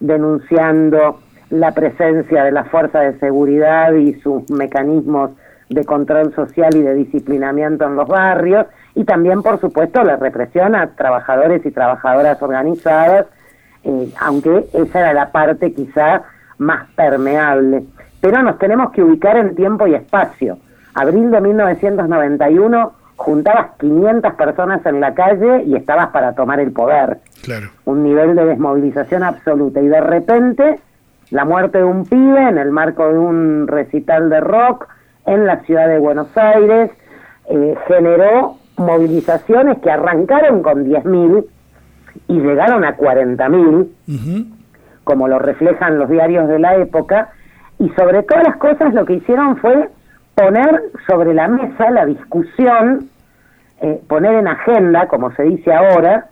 denunciando la presencia de la fuerza de seguridad y sus mecanismos de control social y de disciplinamiento en los barrios, y también, por supuesto, la represión a trabajadores y trabajadoras organizadas, eh, aunque esa era la parte quizá más permeable. Pero nos tenemos que ubicar en tiempo y espacio. Abril de mil novecientos noventa y uno, juntabas quinientas personas en la calle y estabas para tomar el poder.
Claro. Un
nivel de desmovilización absoluta, y de repente la muerte de un pibe en el marco de un recital de rock en la ciudad de Buenos Aires eh, generó movilizaciones que arrancaron con diez mil y llegaron a cuarenta mil, uh-huh, como lo reflejan los diarios de la época, y sobre todas las cosas lo que hicieron fue poner sobre la mesa la discusión, eh, poner en agenda, como se dice ahora,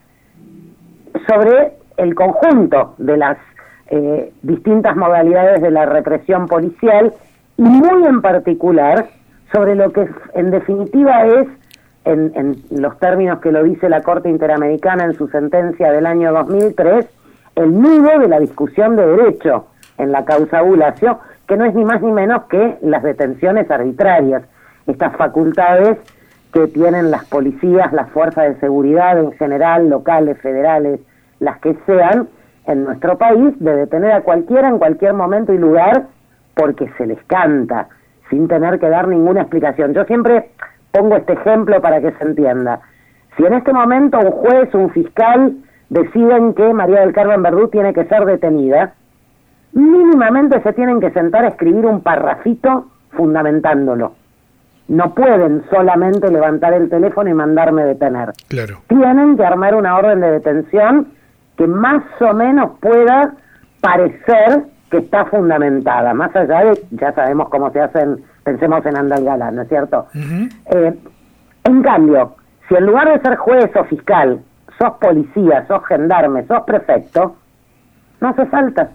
sobre el conjunto de las Eh, distintas modalidades de la represión policial, y muy en particular sobre lo que en definitiva es, en, en los términos que lo dice la Corte Interamericana en su sentencia del año dos mil tres, el nudo de la discusión de derecho en la causa Bulacio, que no es ni más ni menos que las detenciones arbitrarias, estas facultades que tienen las policías, las fuerzas de seguridad en general, locales, federales, las que sean, en nuestro país, de detener a cualquiera en cualquier momento y lugar porque se les canta, sin tener que dar ninguna explicación. Yo siempre pongo este ejemplo para que se entienda. Si en este momento un juez, un fiscal, deciden que María del Carmen Verdú tiene que ser detenida, mínimamente se tienen que sentar a escribir un parrafito fundamentándolo. No pueden solamente levantar el teléfono y mandarme detener.
Claro.
Tienen que armar una orden de detención que más o menos pueda parecer que está fundamentada, más allá de, ya sabemos cómo se hacen, pensemos en Andalgalá, ¿no es cierto? Uh-huh. Eh, en cambio, Si en lugar de ser juez o fiscal, sos policía, sos gendarme, sos prefecto, no hace falta.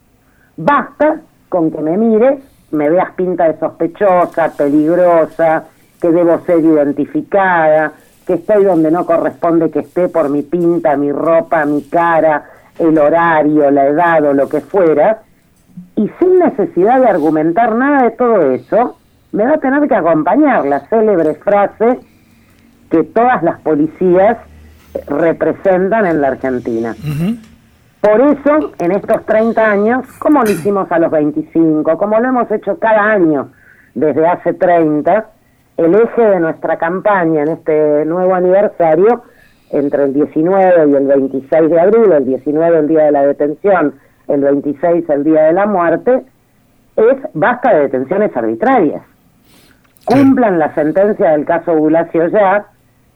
Basta con que me mires, me veas pinta de sospechosa, peligrosa, que debo ser identificada, que estoy donde no corresponde que esté por mi pinta, mi ropa, mi cara, el horario, la edad o lo que fuera, y sin necesidad de argumentar nada de todo eso, me va a tener que acompañar la célebre frase que todas las policías representan en la Argentina. Uh-huh. Por eso, en estos treinta años, como lo hicimos a los veinticinco, como lo hemos hecho cada año desde hace treinta, el eje de nuestra campaña en este nuevo aniversario, entre el diecinueve y el veintiséis de abril, el diecinueve el día de la detención, el veintiséis el día de la muerte, es basta de detenciones arbitrarias. Cumplan la sentencia del caso Bulacio ya.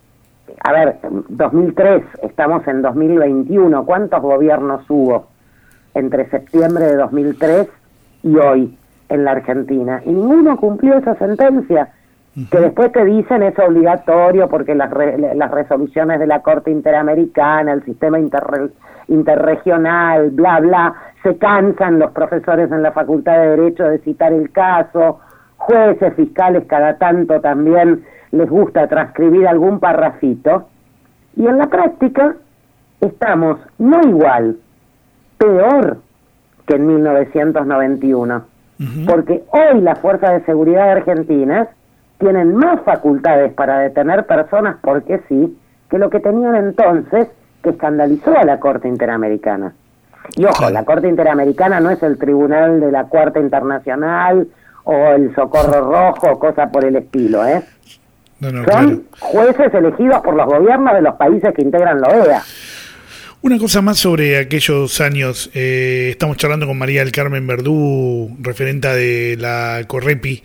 A ver, dos mil tres, estamos en dos mil veintiuno, ¿cuántos gobiernos hubo entre septiembre de dos mil tres y hoy en la Argentina? Y ninguno cumplió esa sentencia, que después te dicen es obligatorio porque las, re, las resoluciones de la Corte Interamericana, el sistema interre, interregional, bla, bla, se cansan los profesores en la Facultad de Derecho de citar el caso, jueces, fiscales cada tanto también les gusta transcribir algún parrafito, y en la práctica estamos no igual, peor que en mil novecientos noventa y uno, uh-huh. porque hoy las fuerzas de seguridad argentinas tienen más facultades para detener personas porque sí, que lo que tenían entonces, que escandalizó a la Corte Interamericana. Y ojo, sí. La Corte Interamericana no es el tribunal de la Cuarta Internacional o el Socorro Rojo o cosa por el estilo, ¿eh? No, no, Son claro. jueces elegidos por los gobiernos de los países que integran la O E A.
Una cosa más sobre aquellos años. Eh, estamos charlando con María del Carmen Verdú, referenta de la Correpi,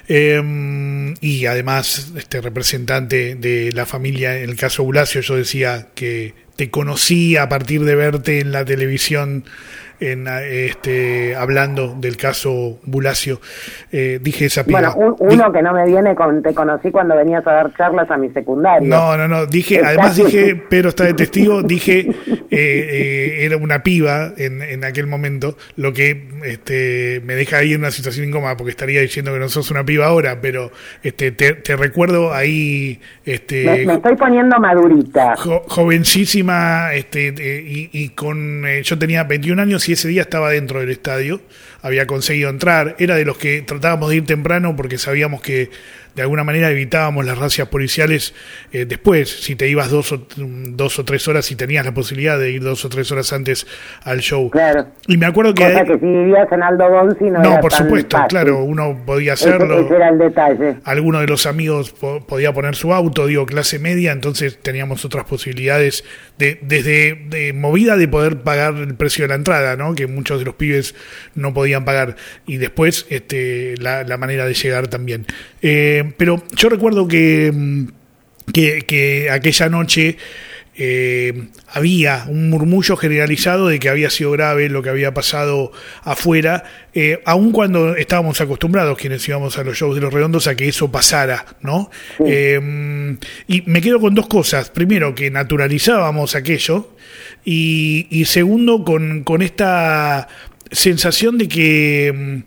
eh, y además este representante de la familia en el caso Bulacio. Yo decía que te conocí a partir de verte en la televisión en este hablando del caso Bulacio. Eh, dije esa piba.
Bueno, un, uno Di- que no me viene con te conocí cuando venías a dar charlas a mi secundario.
No, no, no, dije, está además aquí. Dije, Pedro está de testigo, dije eh, eh, era una piba en, en aquel momento, lo que este me deja ahí en una situación incómoda porque estaría diciendo que no sos una piba ahora, pero este te, te recuerdo ahí este
me, me estoy poniendo madurita.
Jo, jovencísima, este eh, y, y con eh, yo tenía veintiún años y ese día estaba dentro del estadio, había conseguido entrar, era de los que tratábamos de ir temprano porque sabíamos que de alguna manera evitábamos las razias policiales eh, después, si te ibas dos o, dos o tres horas, si tenías la posibilidad de ir dos o tres horas antes al show.
Claro.
Y me acuerdo que...
Cosa que si vivías en Aldo Bonzi no, no era
por
tan
supuesto,
fácil.
Claro, uno podía hacerlo.
Ese, ese era el detalle.
Alguno de los amigos po- podía poner su auto, digo, clase media, entonces teníamos otras posibilidades de desde de movida de poder pagar el precio de la entrada, ¿no? Que muchos de los pibes no podían pagar, y después este la, la manera de llegar también. Eh, pero yo recuerdo que, que, que aquella noche eh, había un murmullo generalizado de que había sido grave lo que había pasado afuera, eh, aun cuando estábamos acostumbrados quienes íbamos a los shows de Los Redondos a que eso pasara, ¿no? Sí. Eh, y me quedo con dos cosas. Primero, que naturalizábamos aquello, y, y segundo, con, con esta sensación de que...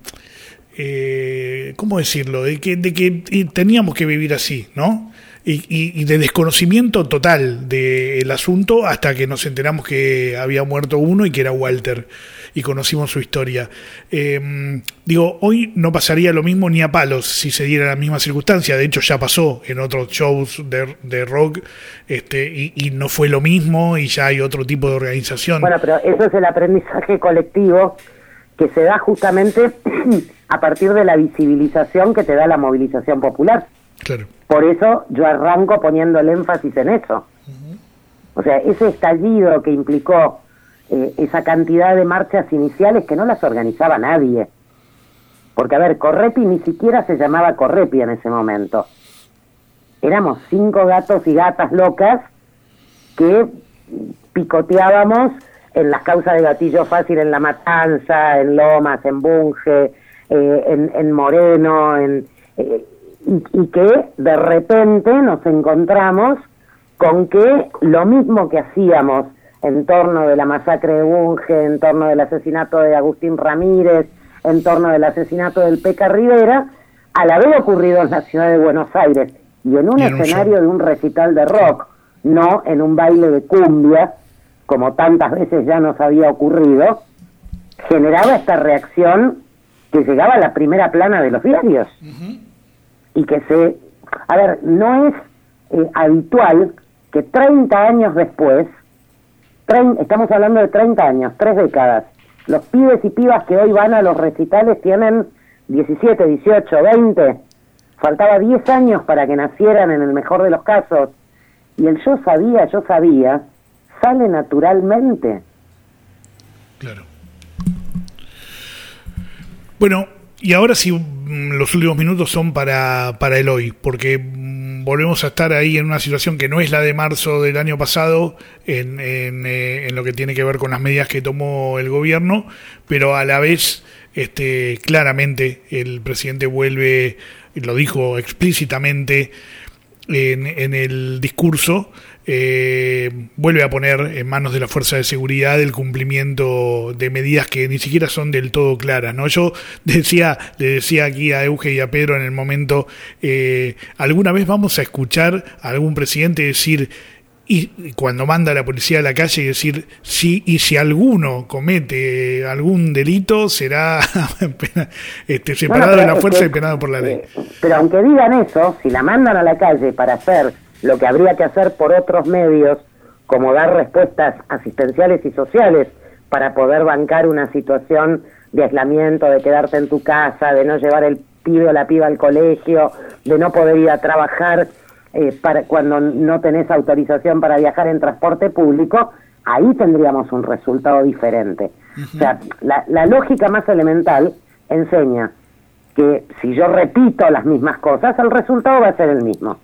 Eh, ¿cómo decirlo? De que, de que teníamos que vivir así, ¿no? Y, y, y de desconocimiento total del asunto hasta que nos enteramos que había muerto uno y que era Walter, y conocimos su historia. Eh, digo, hoy no pasaría lo mismo ni a palos si se diera la misma circunstancia. De hecho, ya pasó en otros shows de, de rock este, y, y no fue lo mismo, y ya hay otro tipo de organización.
Bueno, pero eso es el aprendizaje colectivo que se da justamente a partir de la visibilización que te da la movilización popular.
Claro.
Por eso yo arranco poniendo el énfasis en eso. Uh-huh. O sea, ese estallido que implicó eh, esa cantidad de marchas iniciales que no las organizaba nadie. Porque, a ver, Correpi ni siquiera se llamaba Correpi en ese momento. Éramos cinco gatos y gatas locas que picoteábamos en las causas de gatillo fácil, en La Matanza, en Lomas, en Bunge, eh, en, en Moreno, en, eh, y, y que de repente nos encontramos con que lo mismo que hacíamos en torno de la masacre de Bunge, en torno del asesinato de Agustín Ramírez, en torno del asesinato del Peca Rivera, al haber ocurrido en la ciudad de Buenos Aires y en un
y en
escenario
un
de un recital de rock, no en un baile de cumbia, como tantas veces ya nos había ocurrido, generaba esta reacción que llegaba a la primera plana de los diarios. Uh-huh. Y que se... A ver, no es eh, habitual que treinta años después, trein, estamos hablando de treinta años, tres décadas, los pibes y pibas que hoy van a los recitales tienen diecisiete, dieciocho, veinte, faltaba diez años para que nacieran en el mejor de los casos, y el yo sabía, yo sabía, sale naturalmente.
Claro. Bueno, y ahora sí, los últimos minutos son para, para el hoy, porque volvemos a estar ahí en una situación que no es la de marzo del año pasado, en, en, eh, en lo que tiene que ver con las medidas que tomó el gobierno, pero a la vez, este, claramente, el presidente vuelve, lo dijo explícitamente en, en el discurso, Eh, vuelve a poner en manos de la fuerza de seguridad el cumplimiento de medidas que ni siquiera son del todo claras, ¿no? Yo decía, le decía aquí a Euge y a Pedro en el momento, eh, ¿alguna vez vamos a escuchar a algún presidente decir, y cuando manda a la policía a la calle y decir, sí, y si alguno comete algún delito será este, separado no, no, de la fuerza que, y penado por la ley?
Eh, pero aunque digan eso, si la mandan a la calle para hacer lo que habría que hacer por otros medios, como dar respuestas asistenciales y sociales para poder bancar una situación de aislamiento, de quedarte en tu casa, de no llevar el pibe o la piba al colegio, de no poder ir a trabajar eh, para cuando no tenés autorización para viajar en transporte público, ahí tendríamos un resultado diferente. Uh-huh. O sea, la, la lógica más elemental enseña que si yo repito las mismas cosas, el resultado va a ser el mismo.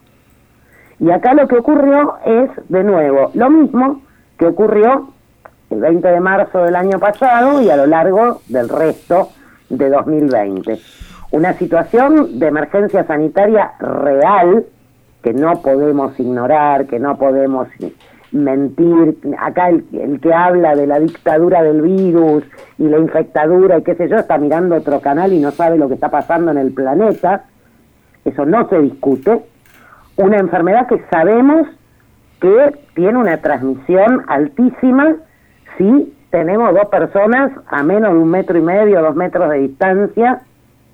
Y acá lo que ocurrió es, de nuevo, lo mismo que ocurrió el veinte de marzo del año pasado y a lo largo del resto de dos mil veinte. Una situación de emergencia sanitaria real que no podemos ignorar, que no podemos mentir. Acá el, el que habla de la dictadura del virus y la infectadura y qué sé yo, está mirando otro canal y no sabe lo que está pasando en el planeta. Eso no se discute. Una enfermedad que sabemos que tiene una transmisión altísima si tenemos dos personas a menos de un metro y medio, dos metros de distancia,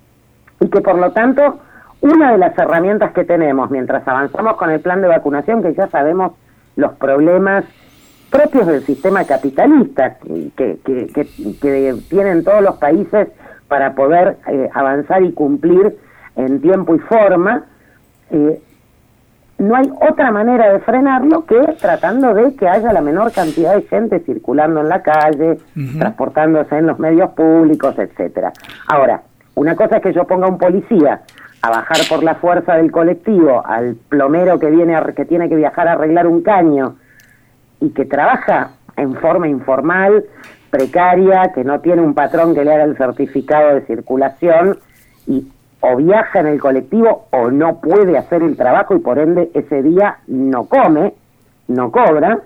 y que por lo tanto una de las herramientas que tenemos mientras avanzamos con el plan de vacunación, que ya sabemos los problemas propios del sistema capitalista que, que, que, que tienen todos los países para poder eh, avanzar y cumplir en tiempo y forma, eh, no hay otra manera de frenarlo que tratando de que haya la menor cantidad de gente circulando en la calle, uh-huh. transportándose en los medios públicos, etcétera. Ahora, una cosa es que yo ponga un policía a bajar por la fuerza del colectivo al plomero que viene a, que tiene que viajar a arreglar un caño y que trabaja en forma informal, precaria, que no tiene un patrón que le haga el certificado de circulación y o viaja en el colectivo o no puede hacer el trabajo y por ende ese día no come, no cobra.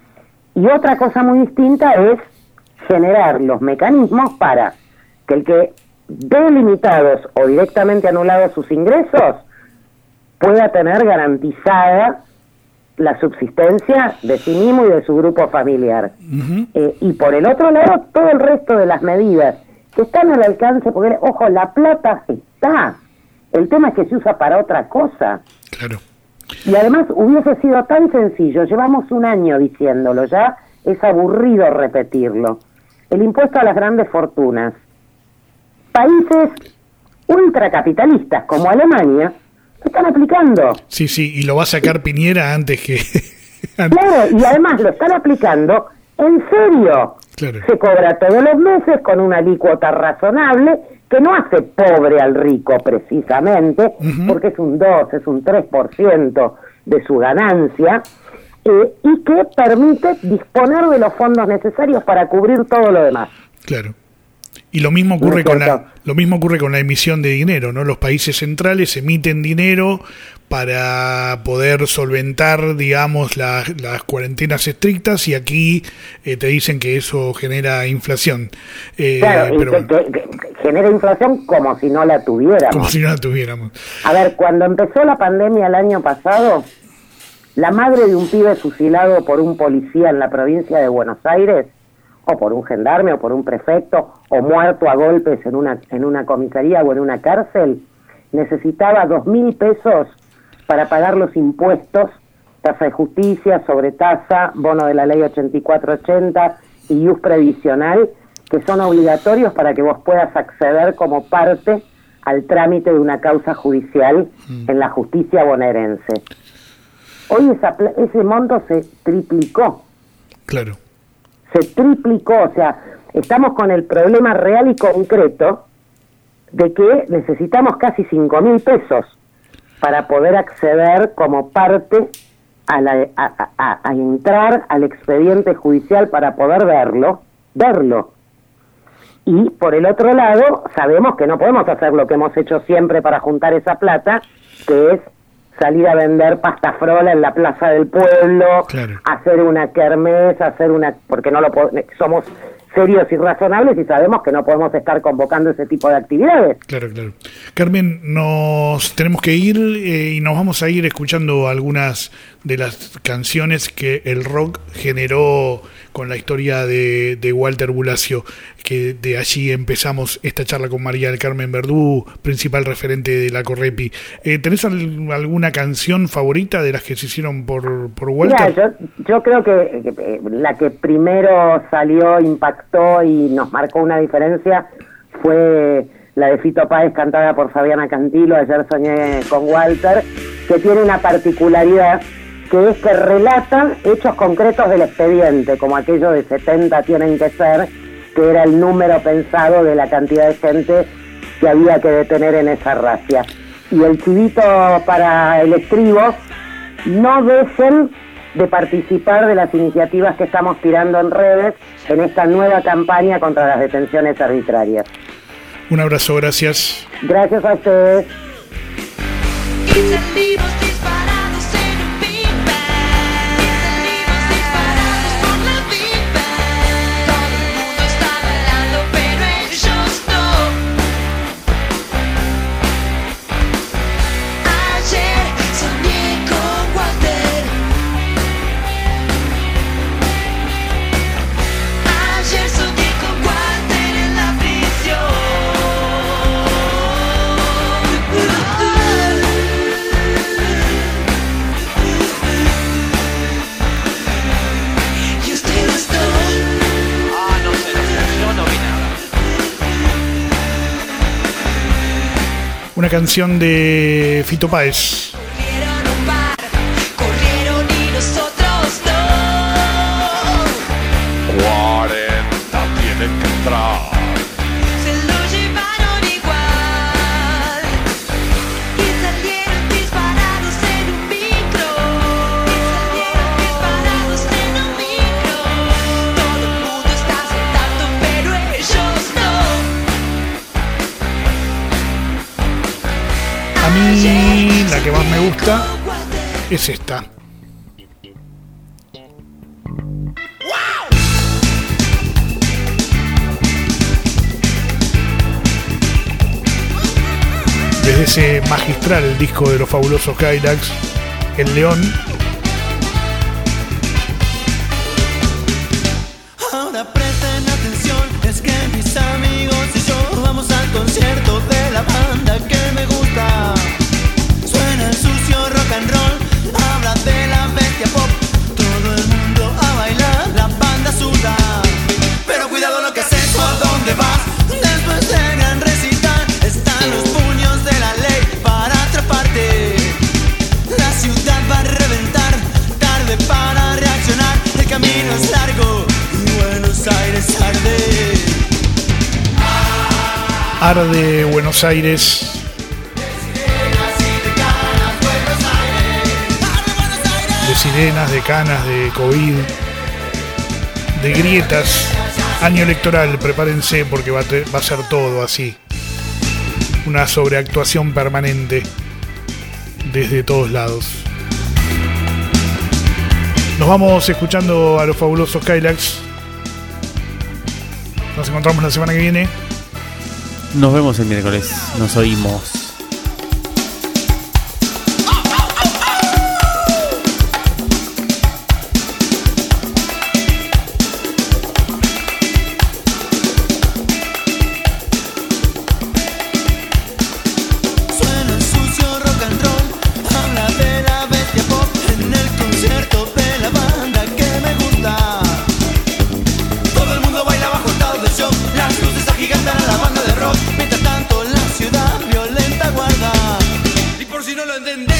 Y otra cosa muy distinta es generar los mecanismos para que el que ve limitados o directamente anulados sus ingresos pueda tener garantizada la subsistencia de sí mismo y de su grupo familiar. Uh-huh. Eh, y por el otro lado, todo el resto de las medidas que están al alcance, porque, ojo, la plata está. El tema es que se usa para otra cosa.
Claro.
Y además hubiese sido tan sencillo, llevamos un año diciéndolo, ya es aburrido repetirlo. El impuesto a las grandes fortunas. Países ultracapitalistas como Alemania lo están aplicando.
Sí, sí, y lo va a sacar Piñera antes que...
Claro, y además lo están aplicando en serio.
Claro.
Se cobra todos los meses con una alícuota razonable que no hace pobre al rico precisamente, uh-huh. porque es un dos, es un tres por ciento de su ganancia, eh, y que permite disponer de los fondos necesarios para cubrir todo lo demás.
Claro. Y lo mismo ocurre
¿No es
con
cierto?
la lo mismo ocurre con la emisión de dinero, ¿no? Los países centrales emiten dinero para poder solventar, digamos, la- las cuarentenas estrictas, y aquí eh, te dicen que eso genera inflación. Eh,
Claro, y
pero
que,
bueno,
que- que genera inflación como si no la tuviéramos.
como si no la tuviéramos.
A ver, cuando empezó la pandemia el año pasado, la madre de un pibe fusilado por un policía en la provincia de Buenos Aires, o por un gendarme, o por un prefecto, o muerto a golpes en una, en una comisaría o en una cárcel, necesitaba dos mil pesos para pagar los impuestos, tasa de justicia, sobretasa, bono de la ley ochenta y cuatro ochenta y I U S previsional, que son obligatorios para que vos puedas acceder como parte al trámite de una causa judicial mm. en la justicia bonaerense. Hoy esa, ese monto se triplicó.
Claro.
Se triplicó, o sea, estamos con el problema real y concreto de que necesitamos casi cinco mil pesos para poder acceder como parte a, la, a, a, a entrar al expediente judicial para poder verlo, verlo. Y por el otro lado, sabemos que no podemos hacer lo que hemos hecho siempre para juntar esa plata, que es salir a vender pasta frola en la plaza del pueblo,
claro.
hacer una kermés, hacer una... porque no lo somos serios y razonables y sabemos que no podemos estar convocando ese tipo de actividades.
Claro, claro. Carmen, nos tenemos que ir eh, y nos vamos a ir escuchando algunas de las canciones que el rock generó con la historia de, de Walter Bulacio, que de allí empezamos esta charla con María del Carmen Verdú, principal referente de la Correpi. Eh, ¿Tenés al, alguna canción favorita de las que se hicieron por, por Walter?
Mira, yo, yo creo que, que la que primero salió, impactó y nos marcó una diferencia fue la de Fito Páez, cantada por Fabiana Cantilo, Ayer soñé con Walter, que tiene una particularidad, que es que relatan hechos concretos del expediente, como aquello de setenta tienen que ser, que era el número pensado de la cantidad de gente que había que detener en esa racia. Y el chivito para el estribo: no dejen de participar de las iniciativas que estamos tirando en redes en esta nueva campaña contra las detenciones arbitrarias.
Un abrazo, gracias.
Gracias a ustedes.
Una canción de Fito Páez.
Corrieron y nosotros no.
cuarenta tienen que entrar.
Se lo llevaron igual. Y salieron disparados en un micro. Y salieron disparados en un micro. Todo el mundo está saltando, pero ellos no.
A mí la que más me gusta es esta. Desde ese magistral disco de los fabulosos Cadillacs, El León.
Ahora presten atención, es que mis amigos y yo vamos al concierto de la banda que me gusta. Suena el sucio rock and roll, habla de la bestia pop. Todo el mundo a bailar, la banda suda. Pero cuidado lo que haces, por dónde vas. Después del gran recital están los puños de la ley para atraparte. La ciudad va a reventar, tarde para reaccionar. El camino es largo y Buenos Aires arde.
Arde Buenos Aires. De sirenas, de canas, de COVID, de grietas. Año electoral, prepárense porque va a, te- va a ser todo así. Una sobreactuación permanente desde todos lados. Nos vamos escuchando a los fabulosos Skylax. Nos encontramos la semana que viene.
Nos vemos el miércoles. Nos oímos.
Suena sucio rock and roll, habla de la bestia pop en el concierto de la banda que me gusta. Todo el mundo baila bajo estado de shock, las luces agigantan a la banda de rock. Mientras tanto la ciudad violenta guarda. Y por si no lo entendés,